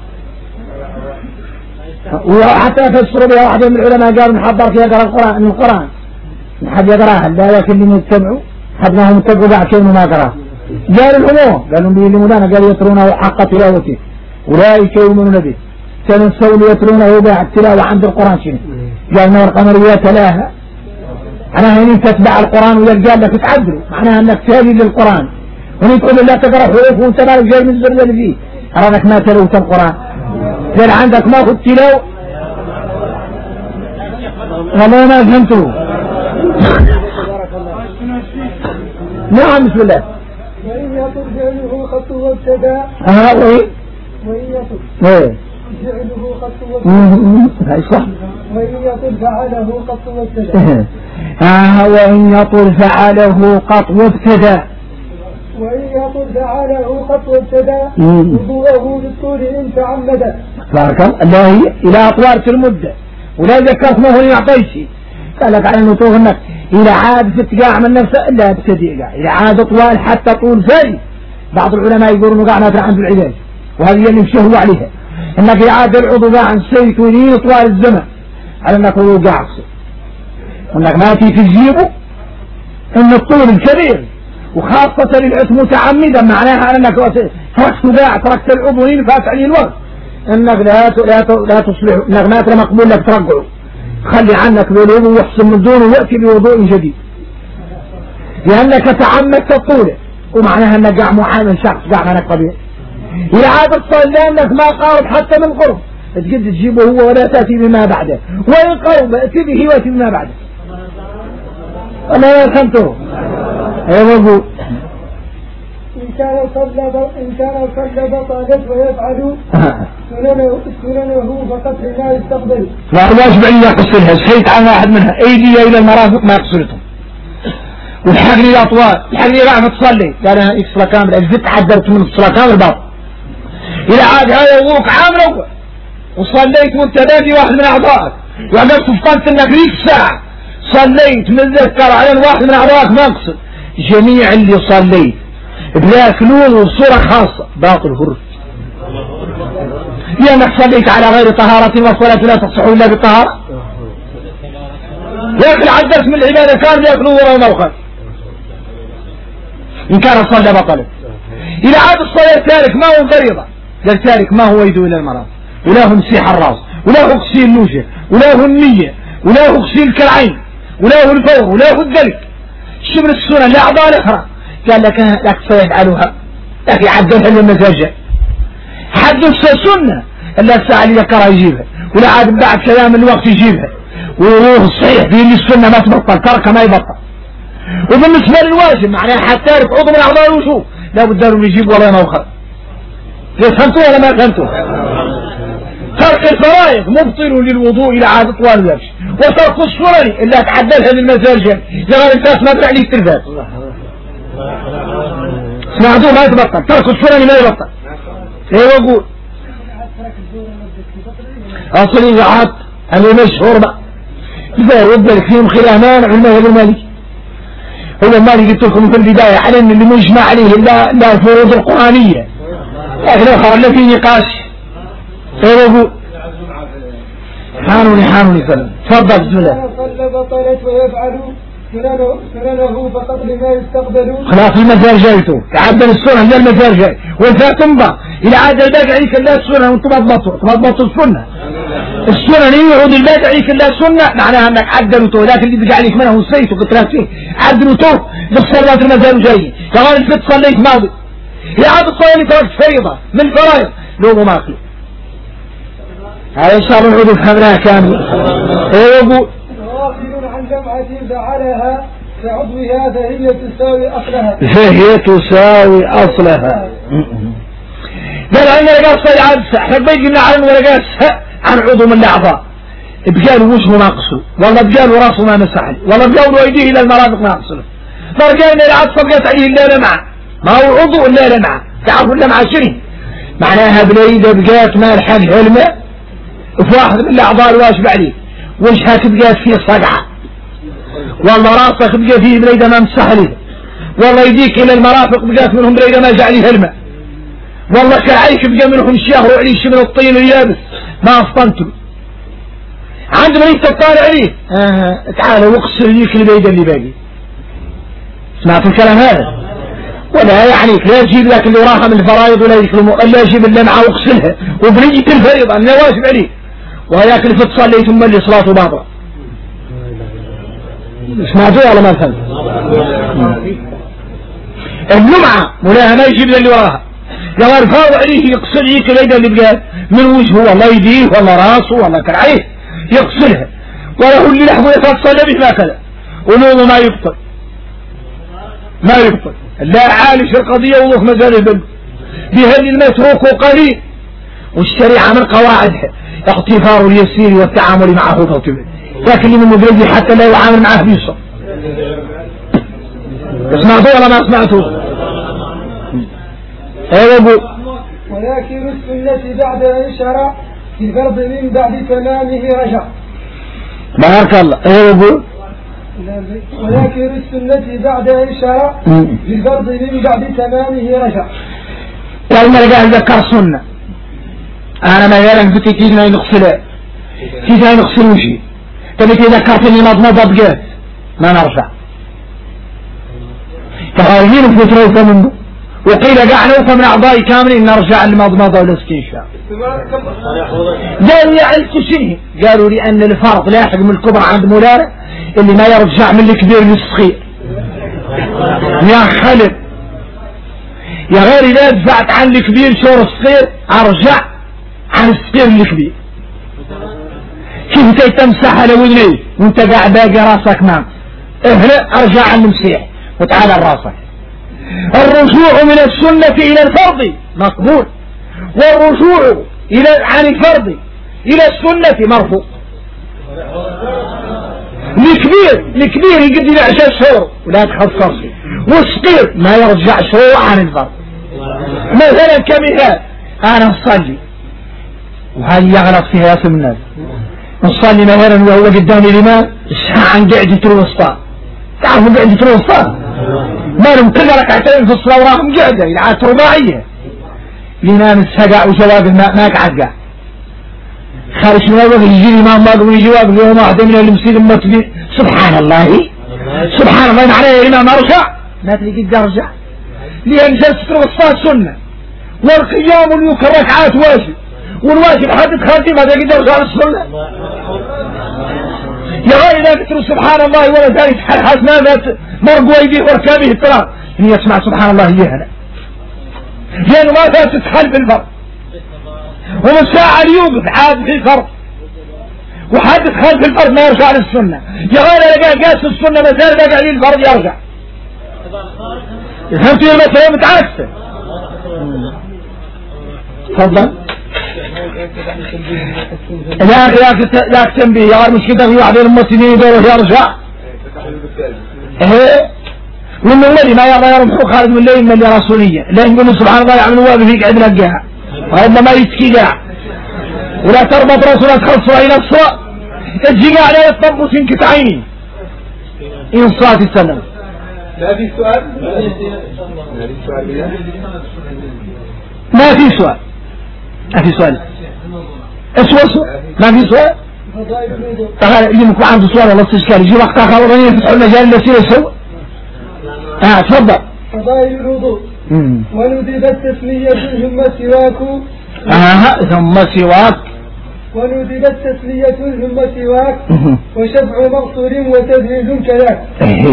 وحتى فسروا بها واحد من العلماء قالوا نحضر فيها قرأ القرآن من القرآن حد يقراها لا لكن اللي يتبعوا حدناهم يتبعوا بعد كلمة ما قراها قالوا العموم قالوا به لمدانا قالوا يترونه حق تلاوته أولئك يؤمنون به سننسوا يترونه بعد تلاوة عند القرآن شنو قال ما القمرية تلاها معناها ان انت تتبع القرآن ويلقى لك تعدله معناها انك تهدي للقرآن وان تقول لا تقرأ حروف وانت مالك جاي من الزر اللي فيه أرانك ما تلوت القرآن قال عندك ما خذ تلاو والله ما فهمته نعم بسم الله وإن يطل فعله خط وابتدى وإن يطل فعله خط وابتدى صح وإن يطل فعله خط وابتدى وإن يطل فعله قط وابتدى وإن يطل فعله خط وابتدى وضوءه بالطول إن تعمد بارك الله هي إلى أطوار المدة ولا ذكرت ما هو يعطيش قال لك على النطوف انك إذا عاد ستقاع من نفسه إلا ابتدي قاع إذا عاد طوال حتى طول زي بعض العلماء يقولون قاع نافع عند العلاج وهذه اللي مشهوا عليها انك إعادة العضو قاع عن سيت ولين طوال الزمن على انك هو قاع وانك ما تجيبه ان الطول الكبير وخاصة للعث متعمدا معناها انك تركت قاع تركت العضو لين فات عليه الوقت انك لا تصلح انك ما ترى مقبول لك ترجعه خلي عنك بالوضوء واحسن من دونه ويأتي بوضوء جديد لأنك تعمدت الطولة ومعناها أنك قاع معامل شخص قاع منك طبيعي إذا عاد الصلاة لأنك ما قارب حتى من قرب تجد تجيبه هو ولا تأتي بما بعده وإن قرب أتي به وأتي بما بعده الله يرحمته أيوة إن كان صلى بطلت ويفعل سننه فقط لا يستقبل واجب أن يقصرها سيد عن واحد منها أيدي إلى المرافق ما يقصرتهم والحقني الأطوال الحقني رعمة تصلي قال أنا إكسرة كامل أجزت عدلت من إكسرة كامل باطل إذا عاد هذا يضوك عام أول وصليت وانت نادي واحد من أعضائك وعندك فقدت أنك ليك ساعة صليت من ذكر على واحد من أعضائك ما يقصر جميع اللي صليت بلا كلون وصورة خاصة باطل هرج لأنك صليت على غير طهارة والصلاة لا تصح إلا بالطهارة لكن عدلت من العبادة كان يأكلوا وراء موخر إن كان صلى بطل إذا عاد الصلاة تارك ما هو فريضة قال تارك ما هو يدو إلى المرض ولا هو مسيح الراس ولا هو غسيل النوجة ولا هو النية ولا هو غسيل الكلعين ولا هو الفور ولا هو الدلك شبر السنة لا أعضاء الأخرى قال لك سيفعلها لكن عدلها للمزاجة حد السنة إلا الساعة اللي ذكرها يجيبها ولا عاد بعد كلام الوقت يجيبها وهو صحيح في اللي السنة ما تبطل تركها ما يبطل وبالنسبة للواجب معناه حتى تارك عضو من أعضاء الوجوب لا بد لهم يجيب ولا موخر فهمتوا ولا ما فهمتوا ترك الفرائض مبطل للوضوء إلى عادة طوال الوجه وترك السنن إلا تعدلها للمزاجة لغير الناس ما تعني التلفاز سمعتوا ما يتبطل ترك السنن ما يبطل ايه وقول اصل اذا عاد اللي مشهور بقى اذا يبدأ فيهم خلاف مانع المذهب المالكي هو المالكي قلت لكم في البداية على ان اللي مجمع عليه لا الفروض القرآنية لكن اخر لا في نقاش ايه وقول حانوني سلام تفضل بسم الله صلى بطلت ويفعل سننه فقط لما يستقبل خلاص المثال جايته تعدل السنة زي المثال جاي وانت تنبع إلى عاد الباقي عليك الله السنة وانت تضبطوا السنة السنة يعود الباقي عليك الله السنة معناها انك عدلته لكن اللي بقى عليك منه السيط وقتلات فيه عدلته بالصلاة المثال جاي كمان الفت صليت ماضي إلى عاد الصلاة اللي تركت فريضة من فرائض لو ما أخلي هذا إن شاء الله نعود بحملها كامل ايه وقول غافل عن جمعة فعلها كعضوها فهي تساوي أصلها قال عندنا لقاء صلي عدسة احنا بيجينا على ولقاء عن عضو من الأعضاء بقالوا وجهه ناقصه والله بقالوا راسه ما مسحل والله بقالوا أيديه إلى المرافق ناقصه فرجعنا العدسة بقات عليه إلا لمعة ما هو عضو إلا لمعة تعرفوا اللمعة شنو معناها بليدة بقات ما الحق علمه في واحد من الأعضاء الواجب عليه وجهك بقات فيه صقعة والله راسك بقى فيه بليدة ما مسحليه والله يديك إلى المرافق بقات منهم بليدة ما جعليه الماء والله كعيك بقى منهم شهر وعليش من الطين اليابس ما أفطنتم عندما انت تطالع عليه تعال واقصر ليك البليدة اللي باقي سمعت الكلام هذا ولا يعني لا يجيب لك اللي وراها من الفرائض ولا يكلمه الا يجيب اللمعة واغسلها وبنية الفريضة انه واجب عليه وهياك اللي فتصلي ثم اللي صلاته باطلة سمعتوها ولا ما فهمت؟ الجمعة مولاها ما يجيب اللي وراها، لو الفاض عليه يقصر هيك اليد اللي بقى من وجهه والله يديه ولا راسه ولا كرعيه يقصرها، وله اللي لحظه يتصلى به هكذا ونوضه ما يبطل ما يبطل. لا عالش القضية والله ما زال يبل بهل المتروك قليل، والشريعة من قواعدها اغتفار اليسير والتعامل معه فوتبه، لكن من المبرد حتى لا يعامل معه بيصر. سمعتوا ولا ما سمعتوا؟ ايه ابو ولكن السنة بعد أن شرع في الفرض من بعد تمامه رجع. بارك الله. ايه ابو ولكن السنة بعد أن شرع في الفرض من بعد تمامه رجع. لما رجع ذكر سنة انا ما يالك بتكيزنا نغسل كيزنا نغسل وشي تبكي ذكرتني مضمضة بقات ما نرجع تغيرين في فترة منه، وقيل قعنا من أعضاء كامل نرجع للمضمضة والاستنشاق. قالوا يعرفوا شنو؟ قالوا لأن الفرض لاحق من الكبر عند مولانا اللي ما يرجع من الكبير للصغير. يا خالد يا غير إذا دفعت عن الكبير شور الصغير أرجع عن الصغير للكبير. كيف تمسح على وذنيه وانت قاعد باقي راسك نام اهلا ارجع عن المسيح وتعال راسك. الرجوع من السنة الى الفرض مقبول، والرجوع عن الفرض الى السنة مرفوض. الكبير يقدر يعشى شهور ولا تخصص، والصغير ما يرجع شهور عن الفرض. مثلا كمثال انا اصلي وهذه يغلط فيها يا الناس، نصلي مثلا وهو قدام الإمام الساعة عن قاعدة الوسطى، تعرفوا قاعدة الوسطى؟ ما لهم كل ركعتين في الصلاة وراهم قاعدة العادة رباعية. الإمام السقع وشباب ما قعد قاعد خارج من الوقت يجي الإمام باقي ويجي واقف اليوم واحدة من المسجد المسجد سبحان الله سبحان الله معناه يا إمام أرجع ما تلقى أرجع، لأن جلسة الوسطى سنة والقيام واليوك الركعات واجب، والواجب حدد خارجي ما تقدر ترجع للسنة. يا غير لا تتروا سبحان الله ولا ذلك حال ما مرقوا ايديه وركابه التراب ان يسمع سبحان الله يهنا، لانه ما فات تتحل بالفرض، ومن ساعة يوقف عاد في الفرض وحد تخل في الفرض ما يرجع للسنة. يا غير لقى قاس السنة ما زال بقى عليه الفرض يرجع. فهمتوا المسألة متعكسة؟ تفضل. لا تنبيه يا غير مش كده في واحد من المسلمين يدوره يرجع. ايه ومن الذي ما يرضى يرمحوا خالد من الليل من اللي رسولية لا يقولوا سبحان الله يعمل واقف فيك عندنا الجاع وهذا ما يتكي قاع ولا تربط رسولك خلصوا الى الصلاة تجي قاع لا يطبوا سنكت عيني ان صلاة السلام. ما في سؤال؟ ما في سؤال ما في سؤال اسوسوا ما في سؤال. تعال اللي مكو عنده سؤال ولا استشكال يجي وقت اخر وراني يفتح المجال اللي يصير يسوي. تفضل. فضائل الوضوء وندبت تسمية ثم سواك ثم سواك وندبت تسمية ثم سواك وشفع مغسول وتزهيد كذاك.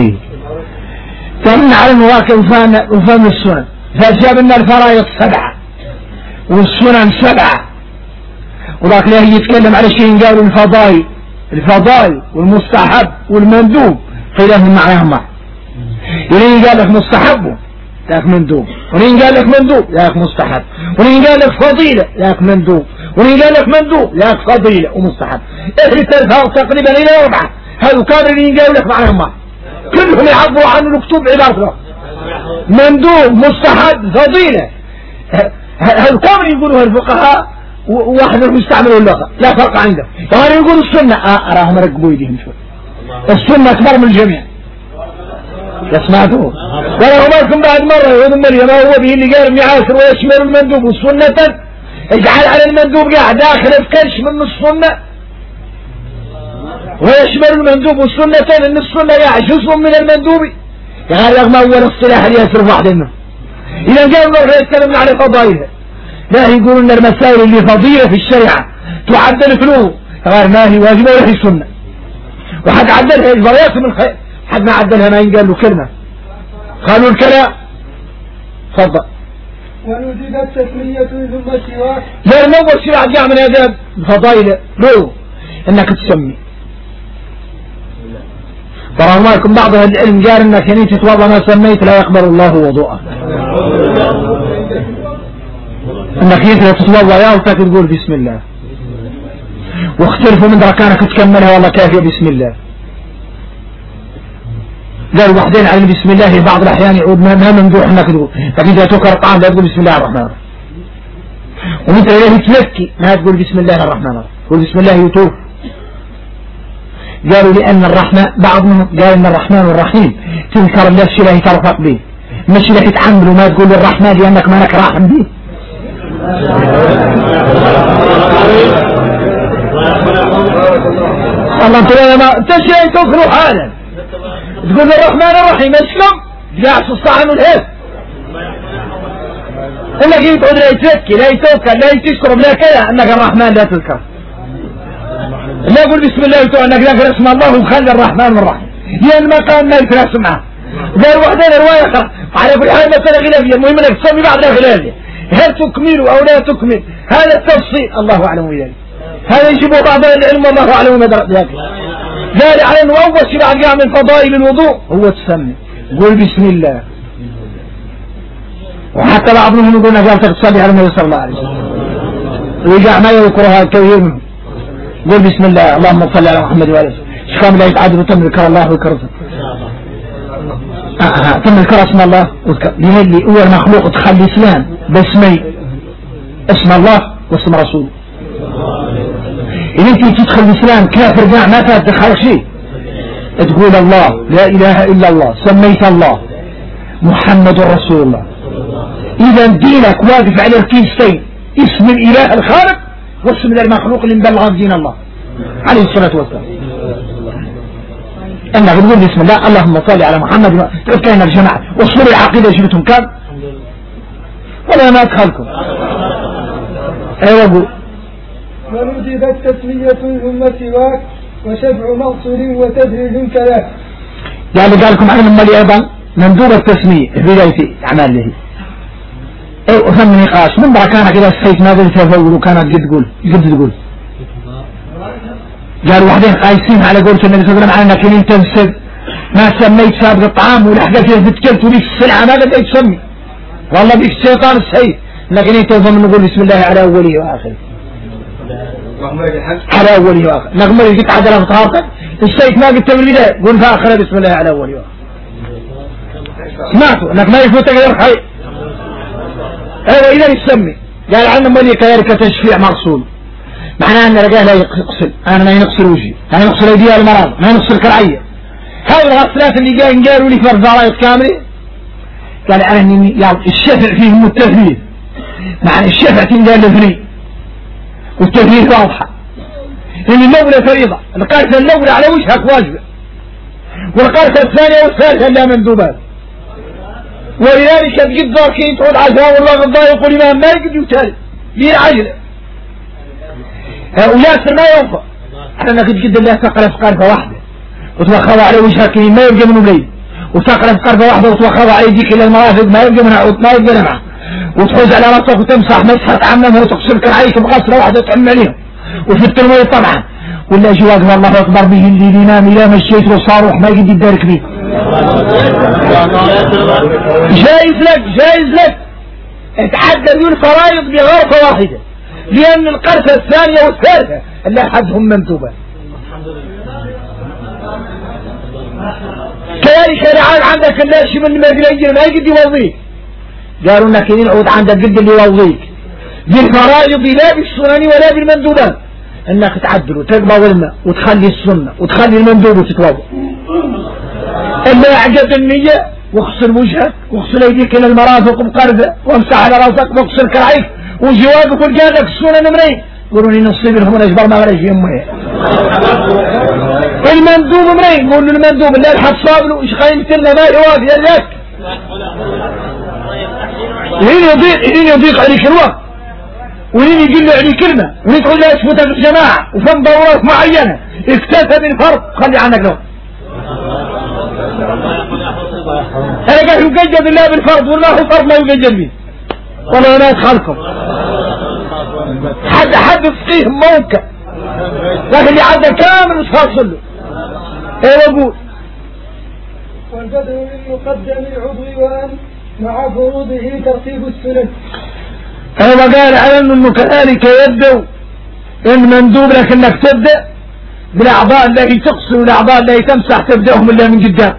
تمنع على المواك وفهم السنن فجابنا الفرائض 7 والسنن 7 وذاك له يتكلم على شيء قالوا الفضائل والمستحب والمندوب خلافهم معناهم معه. ولين قال لك مستحب ذاك مندوب، ولين قال لك مندوب ذاك مستحب، ولين قال لك فضيلة ذاك مندوب، ولين قال لك مندوب ذاك فضيلة ومستحب. اهل الفرق تقريبا الى 4 هذا كامل اللي قالوا لك معناهم معه كلهم يعبروا عنه المكتوب عبارة مندوب مستحب فضيلة. هذا كامل يقولوا الفقهاء واحد المستعمل واللغة لا فرق عنده. يعني يقول السنة أراهم رقبوا يديهم شوي السنة أكبر من الجميع يسمعتوه ولا هم يكون بعد مرة يقول مريم هو به اللي قال ابن عاشر ويشمل المندوب والسنة اجعل على المندوب قاعد داخل في كلش من السنة ويشمل المندوب والسنة ان السنة قاعد جزء من المندوب. يعني رغم أول الصلاح اللي يسرف واحد منه إذا قال مرة يتكلمنا على فضائلها لا يقولون ان المسائل اللي فضيلة في الشريعة تعدل فلوه غير ما هي واجبة ولا هي سنة وحد عدلها الفريات من خير حد ما عدلها ما ينقال له كلمة قالوا الكلام. تفضل. ونودبت تسمية ثم سواك. لا الموضوع شيء عاد يعمل هذا فضائل له انك تسمي. ترى ما يكون بعض العلم قال انك يعني تتوضا ما سميت لا يقبل الله وضوءك. انك انت تتوضا يا وتاك تقول بسم الله. واختلفوا من ركانك تكملها والله كافيه بسم الله. قالوا وحدين على بسم الله بعض الاحيان يعود ما ممدوح انك تقول، لكن اذا تكر الطعام لا تقول بسم الله الرحمن الرحيم. وانت اليه تلكي ما تقول بسم الله الرحمن الرحيم، تقول بسم الله يتوب. قالوا لأن الرحمن بعضهم قال إن الرحمن الرحيم تنكر الله الشيء لا ترفق به، مش لا تتعمل وما تقول للرحمن لأنك ما لك راحم به. الله انت ما شيء تكره حالا تقول للرحمن الرحيم اسلم جاعس الصحن والهيف انك يتعود لا يتذكي لا يتوكل لا يتشكر بلا كذا انك الرحمن لا تذكر. لا يقول بسم الله يتوى انك ذكر اسم الله وخلي الرحمن الرحيم لان ما كان ما يتناسب معه. قال وحدين رواية على كل حال مسألة خلافية المهم انك تصلي بعد خلافية هل تكمل او لا تكمل هذا التفصيل الله اعلم وياك. هذا يجيبه بعض العلم والله اعلم ما درجات. قال على انه اول شيء بعد يعمل فضائل الوضوء هو تسمي قول بسم الله. وحتى بعضهم يقول قال تصلي على النبي صلى الله عليه وسلم ويجع ما يذكرها كثير منه قول بسم الله اللهم صل على محمد وعلى اله شكرا لا يتعدل وتم ذكر الله ويكرمه. تم ذكر اسم الله للي اول مخلوق تخلي اسلام باسمي اسم الله واسم رسوله. إذا انت تدخل الإسلام كافر جاع ما تدخل شيء تقول الله لا إله إلا الله سميت الله محمد رسول الله. إذا دينك واقف على الكيستين اسم الإله الخالق واسم المخلوق اللي مبلغ دين الله عليه الصلاة والسلام. أنك تقول بسم الله اللهم صل على محمد كان الجماعة وصول العقيدة جبتهم كان ولا ما أدخلكم. أيوة وندبت تسمية ثم سواك وشفع مغسول وتدريج كذا. يعني قال لكم عن المالي أيضا مندوب التسمية في بداية أعمال له. وثم نقاش من بعد كان كذا السيد ما قلت يفول وكانت قد تقول قال واحدين قايسين على قولة النبي صلى الله عليه وسلم على انك انت تنسب ما سميت سابق الطعام والحاجة فيها بتكلت وليك السلعة ما قد تسمي والله بيك الشيطان السيد لكن انت تظن نقول بسم الله على أوله وآخره على أوله وآخره نغمر قلت عدلا بطهارتك السيد ما قلت من البداية قول فآخره بسم الله على أوله وآخره سمعتوا انك ما يفوتك غير خير. ايوه اذا يسمي قال عنا ملي كذلك تشفيع مرسول معناه ان الرجال لا يغسل انا ما يغسل وجهي لا يغسل ايديها المرض ما يغسل كرعيه. هذه الغسلات اللي قالوا لي فرض فرائض كامله قال انا اني الشفع فيهم التثليث معنى الشفع تنقال الاثنين والتثليث واضحه لان الاولى فريضه القارثه الاولى على وجهك واجبه والقارثه الثانيه والثالثه لا مندوبات. ولذلك تجد ذاكين تعود عزاء والله غضاء يقول الإمام ما يقد يتالي ليه عجلة وياسر ما ينفع على أنك تجد الله تقرأ في قرفة واحدة وتوخض على وجهك ما يبقى منه بليل وتقرأ في قرفة واحدة وتوخض على يديك إلى المرافق ما يبقى منها عود ما يبقى نمعه وتحوز على رأسك وتمسح مسحة عمامها وتغسل كرعيك بغسلة واحدة تعم عليهم وفي الترمية طبعا ولا جواك الله أكبر به اللي بينام إلى مشيت وصاروح ما يقد يدارك بيه. جائز لك اتعدل الفرائض بغرفة واحدة لأن القرثة الثانية والثالثة اللي أحدهم مندوبة. كذلك العاد عندك الناس من المجرين ما يقد يوضيك قالوا انك ينعود عندك قد اللي يوضيك بالفرائض لا بالسنن ولا بالمندوبات انك تعدل وتقبض الماء وتخلي السنة وتخلي المندوب وتتوضا. إلا أعجب النية واغسل وجهك واغسل أيديك إلى المرافق بقرده وامسح على راسك واغسل كرعيك وجوابك ورجالك السنن منين قولوا لي نصيب لهم الأجبار ما غير يجي أمه المندوب منين قولوا المندوب اللي الحصاب له إيش خايمت لنا ما يوافي لك هين يضيق عليك الوقت وهين يقول له عليك كلمة وهين تقول له اسمتك الجماعة وفهم دورات معينة اكتفى بالفرق خلي عنك له أنا قال يقيد الله بالفرض والله هو فرض ما يقيد به والله لا يدخلكم حد فقيه موقع لكن اللي عنده كامل مش فاصل له. ايه بقول والبدء من مقدم العضوان مع فروضه ترتيب السنن. هو قال على انه كذلك يبدو ان مندوب لك انك تبدأ بالاعضاء التي تقصر والاعضاء التي تمسح تبدأهم الا من قدام.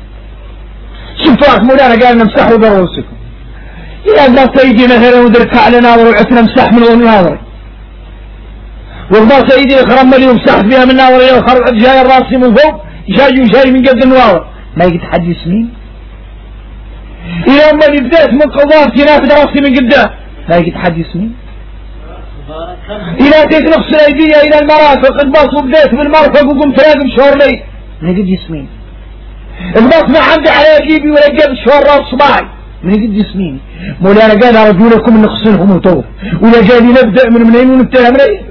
شفتوا مولانا قال نمسحوا برؤوسكم يا لا سيدي مثلا ودرك على ناظر وعتنا مسح من وين ناظر والله سيدي خرم لي ومسحت بها من ناظر وخرج جاي الراسي من فوق جاي من قد النواظر ما يقد حد يسمين إلى أما اللي بدأت من قضاء تنافذ راسي من قدام لا يقد حد يسمين إلى تيك نقص الأيدية إلى المرافق الباص وبدأت بالمرفق وقمت راقم شهر لي ما يقد يسمين الباص ما عندي على جيبي ولا قد شهر راس صباعي ما يقد يسمين. مولانا قال أرجو لكم نغسلهم وتوب ولا جاني نبدأ من منين وننتهي منين.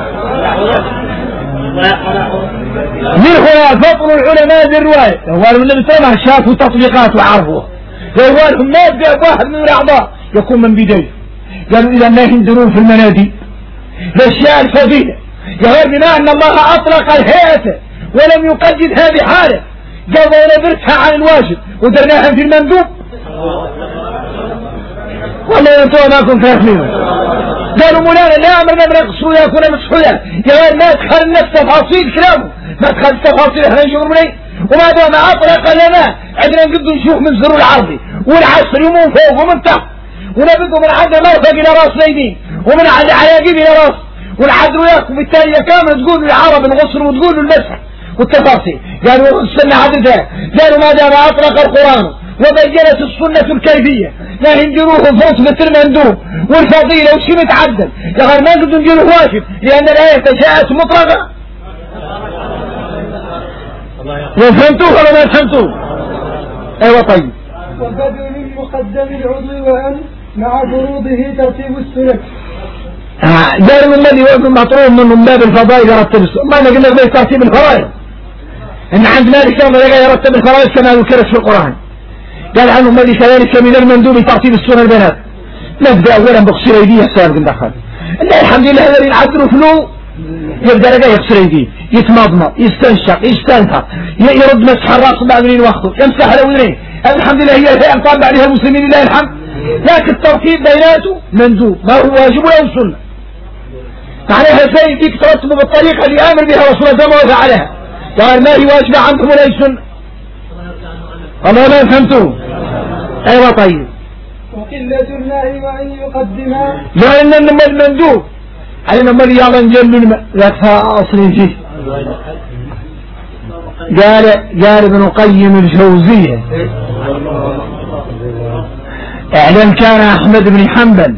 من هنا فطر العلماء ذي الرواية قالوا النبي صلى الله عليه وسلم شافوا تطبيقات وعرفوها قالوا ما يبدأ واحد من الأعضاء يكون من بداية. قالوا إذا ما يندرون في المنادي الأشياء الفضيلة قال بما أن الله أطلق الهيئة ولم يقيد هذه حالة قال ونبرتها عن الواجب ودرناها في المندوب والله انتوا ما كنت فاهمين. قالوا مولانا لا أمرنا بنقصوا يكون مسحولا قال ما تدخل النفس تفاصيل كلامه ما تدخل التفاصيل احنا نشوف منين وما دام أطلق لنا عندنا نقدر نشوف من زر العرضي والعصر ومن فوق ومن تحت ونبدو من عند مرفق إلى راس اليمين ومن عند عياقيب إلى راس والعدل وياكم بالتالي كامل تقول للعرب الغسل وتقول له المسح والتفاصيل. قالوا السنة عددها قالوا ما دام أطلق القرآن وبينت السنة الكيفية لا ينجروه فوت مثل المندوب والفضيلة وشي متعدل قال ما نقدر نجيله واجب لأن الآية جاءت مطلقة. فهمتوه ولا ما فهمتوه؟ ايوه طيب. والبدء من مقدم العضوان مع فروضه ترتيب السنن. دار من الذي هو مطلوب من باب الفضائل يرتب السنن ما قلنا به ترتيب الفرائض ان عند مالك يرتب الفرائض كما ذكرت في القرآن. قال عنه مالي كذلك من المندوب ترتيب السنن البنات. نبدأ أولا بغسل أيديه السابق ندخل الله الحمد لله الذي العدل فلو يبدأ لقى يغسل أيديه يتمضمض يستنشق يستنثر يرد مسح الرأس بعد من وقته يمسح الأذنين الحمد لله هي الهيئة طابع عليها المسلمين لله الحمد. لكن الترتيب بيناته مندوب ما هو واجب ولا سنة معناها شيء فيك ترتبه بالطريقة اللي آمر بها رسول الله ما وفعلها قال ما هي واجبة عنكم ولا سنة. والله ما فهمتوه. ايوه طيب. وقلة الماء وأن يقدمها لأن المندوب علينا مالي يلا نجل لا أصل فيه. قال ابن قيم الجوزية اعلم كان أحمد بن حنبل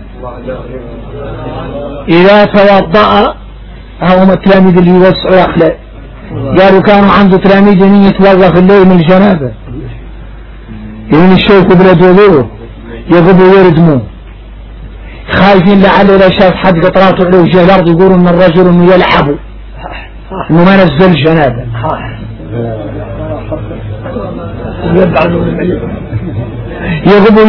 إذا توضأ هم التلاميذ اللي يوسعوا أخلاق قالوا كانوا عنده تلاميذ يتوضأ في الليل من الجنابة يمين الشيخ بلاد وضوءه يغبوا ويردموه خايفين لعله لا شاف حد قطراته عليه وجه الأرض يقولوا ان الرجل انه يلعبوا انه ما نزل جنابه يغبوا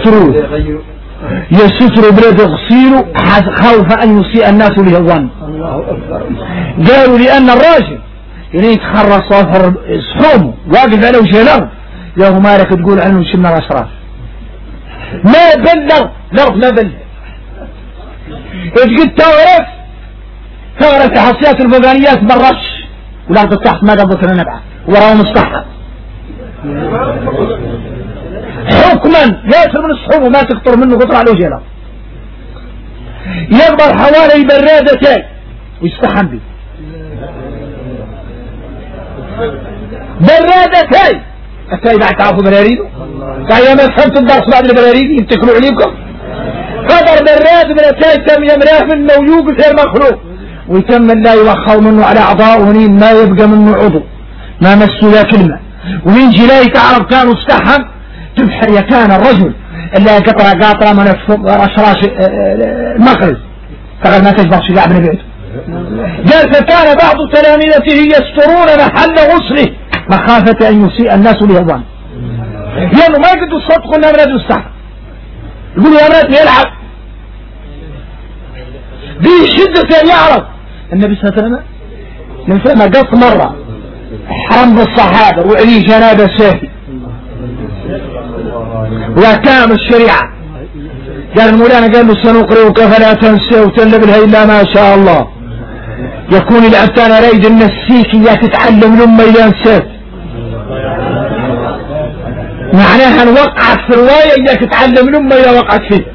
يستروا بلاد يغسلوا خوف ان يسيء الناس به الظن. قالوا لان الراجل يعني يتخرج صافر صحومه واقف على وجه الأرض يا مالك تقول عنه شمنا الأشراف ما بلغ الأرض ما بلغ تقول تغرف تحصيات الفوقانيات بالرش والأرض تحت ما قبضت لنا نبعه وراه مصطحة حكما ياسر من الصحوم وما تقطر منه قطر على وجه الأرض يقبل حوالي برادتين ويستحم به برادتين أتاي بعد تعرفوا براريده قال ما فهمت الدرس بعد البراريد يتكلوا عليكم قدر براد من أتاي تم يمراه منه ويوقف غير مخلوق ويتم لا يوخوا منه على أعضاء ونين ما يبقى منه عضو ما مسوا لا كلمة ومن جلاي تعرف كانوا استحم تبحر يكان الرجل اللي قطرة من أشراش المخرج فقال ما تجبر شجاع بن بيته قال فكان بعض تلاميذته يسترون محل غسله مخافة أن يسيء الناس له ظن لأنه ما يقدروا يصدقوا أنه أمراض مستحب، يقولوا يا أمراض يلعب دي شدة أن يعرف النبي صلى الله عليه وسلم قص مرة حرم بالصحابة وعليه جنابة سافي وأحكام الشريعة. قال المولانا قال له سنقرئك فلا تنسى وتلب لها إلا ما شاء الله. يكون الأبتان رايد النسيك إياك تتعلم لما إذا نسيت، معناها أن وقعت في رواية إياك تتعلم لما إذا وقعت فيه.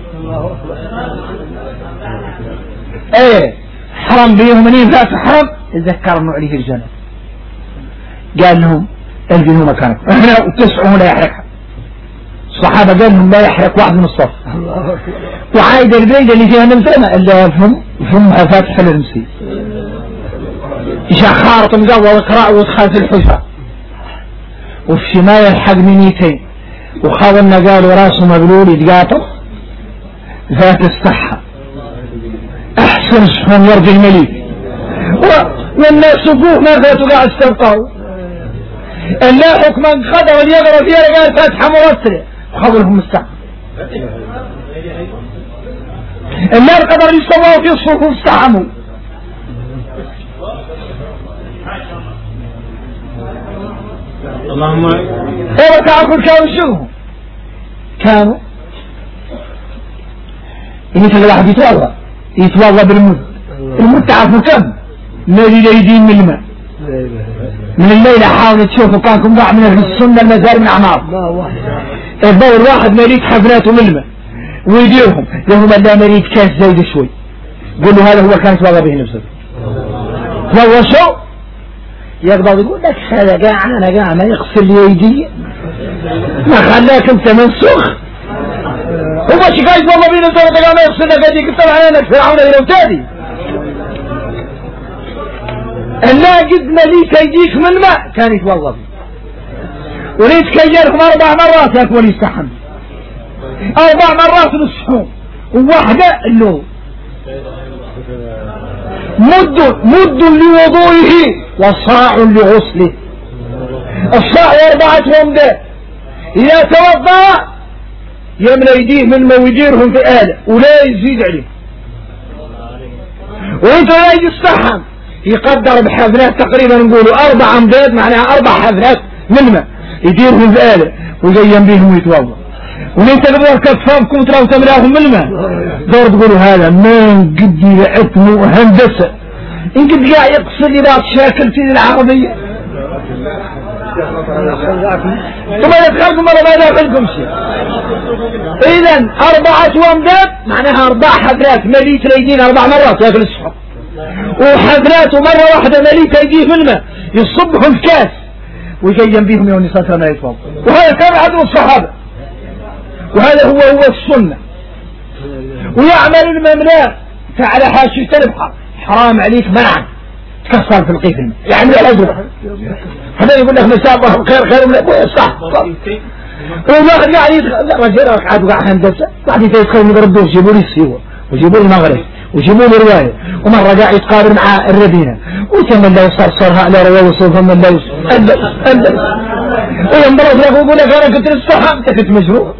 ايه حرم بيهم منين ذات حرم تذكر انه عليه الجنة. قال لهم الجنوب مكانك احنا وتسعوا لا يحرقها. الصحابة قال لهم لا يحرق واحد من الصف. وعايد البيضة اللي فيها نمسانة الا فمها فاتحة للمسي إشا خارط مقوى وقراء وادخل في الحجرة وفي شماية الحق منيتين وخاضنا قالوا راسه مبلول يتقاطر ذات الصحة احسن سحون يرجي المليك والناس سبوه ما فاتوا قاعد استبقوا اللا حكما خذوا واليقرأ فيها قال فاتحة مرسلة وخذوا مستحق النار قدر يستواه في الصفوف استحموا. اللهم ايه تعرفوا كانوا شو كانوا مثل واحد يتوضا بالمد. المد تعرفوا كم الذي يدين من الماء من الليلة. حاولوا تشوفوا كانكم ضاع من السنة المزار من أعمار الدور واحد مريد حفناته من الماء ويديرهم لهم لا مريد كاس زايد شوي قولوا هذا هو كان يتوضا به نفسه. فهو شو يقدر يقول لك هذا قاع أنا قاع ما يغسل لي يدي ما خلاك أنت منسوخ هو شكاية والله بينا انت قاع ما يغسل لك هذيك انت معانا فرعون لو تادي لا قد مليك يجيك من ماء كان يتوضا فيه وليت كيرهم 4 مرات يكون يستحم 4 مرات للسحوم وواحدة اللو مد لوضوئه وصاع لغسله. الصاع 4 أمداد إذا توضأ يملى يديه من ما ويديرهم في آلة ولا يزيد عليه وإنت لا يستحم يقدر بحفنات تقريبا نقولوا 4 أمداد معناها 4 حفنات من ما يديرهم في آلة ويزين بهم ويتوضأ. وانت تقدر كفافكم تراو تملاهم من الماء دور تقولوا هذا ما قد لعبتم هندسة ان قد قاعد يقصد لي بعض شاكل في العربية ثم يدخلكم مرة ما يدخلكم شيء. اذا 4 أمداد معناها 4 حفلات مليت ليدين 4 مرات ياكل الصحب وحفلاته مرة واحدة مليت يديه في الماء يصبهم في كاس ويجين بيهم يوم نساء ما يتوضا. وهذا كان عدو الصحابة وهذا هو السنة. ويعمل المملاك على حاشية البحر حرام عليك منعا تكسر في القيف يعني الأجر هذا يقول لك مسابة خير من أبوه صح والواحد قاعد رجل قاعد وقاعد هندسة قاعد يتكلم يردوه يجيبوا لي السيوة ويجيبوا لي المغرب ويجيبوا لي رواية ومرة قاعد يتقارن مع الردينة وثم الله يصرصرها على رواية وصوفها من الله يصرصر وينبرز له يقول لك أنا كنت للصحة أنت كنت مجروح.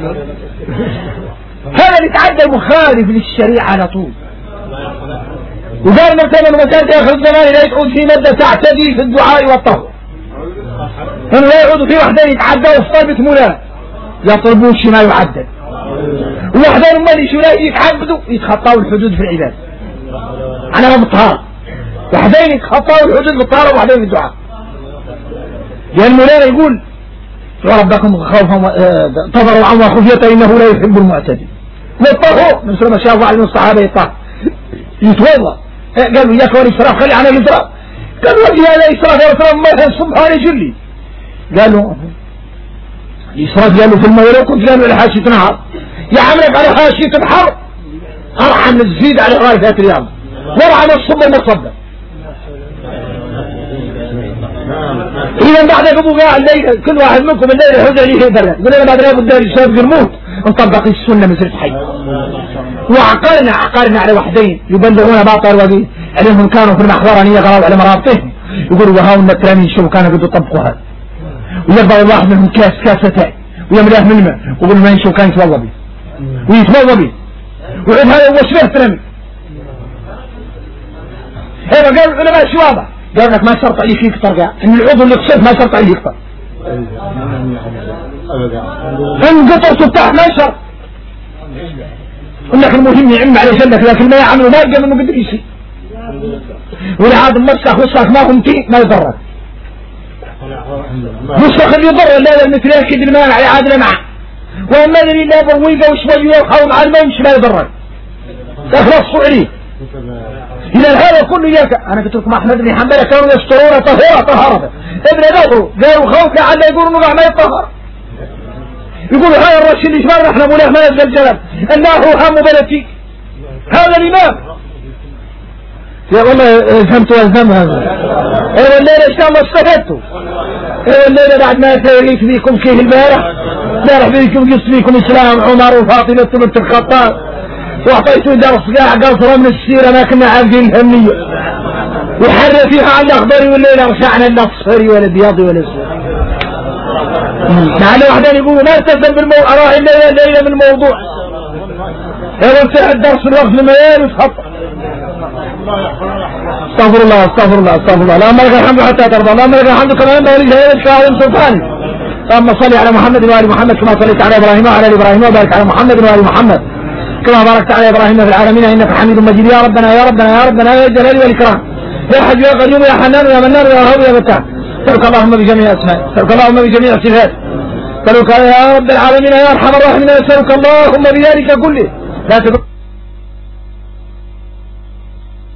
هذا اللي تعدى مخالف للشريعة على طول. وقال مثلا المساجد آخر الزمان لا يقعد في مادة تعتدي في الدعاء والطهر هم لا يقعدوا في وحدين يتعدوا في طلبة مولاه يطلبوش ما يعدل ووحدين هم اللي شولاء يتعبدوا يتخطوا الحدود في العباد أنا ما بالطهارة وحدين يتخطوا الحدود بالطهارة ووحدين في الدعاء. لأن مولانا يقول وربكم خوفا تضرعا وخفية إنه لا يحب المعتدين. والطهور من سلم الشيخ وعلم الصحابة يطهر يتوضا قالوا ياك والإسراف خلي عن الإسراف قالوا وجه هذا إسراف يا رسول الله سبحانه جلي قالوا الإسراف قالوا في الماء كنت قالوا على حاشية نهر يعملك على حاشية الحر أرحم الزيد على غاية اليوم ورحم الصبر المصبر. إذا بعد أبو قاع الليل كل واحد منكم الليل يحوز عليه درجة يقول لنا بعد أبو الدار يسابق الموت نطبق السنة مثل حي. وعقارنا على وحدين يبلغون باطل وقيل عليهم كانوا في المحورانية يقرأوا على مرابطهم يقولوا وهاونا الترامين شو كانوا قد يطبقوا هذا ويقبل الواحد منهم كاستين ويملاه من الماء وقبل ما ينشو كان يتوضى به ويتوضى به وعيد هذا هو شبه ترمي. هذا قال العلماء شو واضح؟ قال لك ما شرط عليك يكتر قال ان العضو اللي قصيت ما شرط عليه يكتر. ان قطرته تحت ما شرط. قلنا المهم يعم على جنك لكن ما يعمل ما يلقى منه قدر شيء. ولهذا المسخ وسخ ما هم تي ما يضرك. مسخ اللي يضر لا مثل ياكد الماء على عادل معه. واما الذي لا بويقه وشويه ويخاوم على الماء مش ما يضرك. تخلصوا عليه. إلى هذا كله إياك. أنا قلت لكم أحمد بن حنبل كانوا يسترون طهارة ابن ذكره قالوا خوف لعل يقولوا نقع ما يطهر. يقولوا هذا الرشيد اللي شمال احنا مولاه ما يزال الجلب الله هم بلدي هذا الإمام. يا والله فهمت والزم هذا. ايوه الليلة إن شاء الله استفدتوا. ايوه الليلة بعد ما سيريت بيكم كيه البارح بيكم قص بيكم إسلام عمر وفاطمة بنت الخطاب واعطيته درس قاع قصره من السيرة ما كنا عارفين الهمية وحرر فيها على الأخضر والليلة رشعنا الأصفر ولا البياض ولا السود. مع واحدين يقولوا ما التزم بالموضوع أراهي الليلة من الموضوع هذا انتهى الدرس الوقت الميال وتخطأ. استغفر الله اللهم لك الحمد حتى ترضى اللهم لك الحمد كما ينبغي لجلالك كاظم سلطانك. اللهم صل على محمد وآل محمد كما صليت على إبراهيم وعلى آل إبراهيم وبارك على محمد وآل محمد كما باركت على إبراهيم في العالمين إنك حميد مجيد. يا ربنا يا الجلال والإكرام يا حي يا قيوم يا حنان يا منان يا وهاب يا فتاح. اسألك اللهم بجميع أسمائك اسألك اللهم بجميع صفاتك اسألك يا رب العالمين يا أرحم الراحمين اسألك اللهم بذلك كله لا تبقى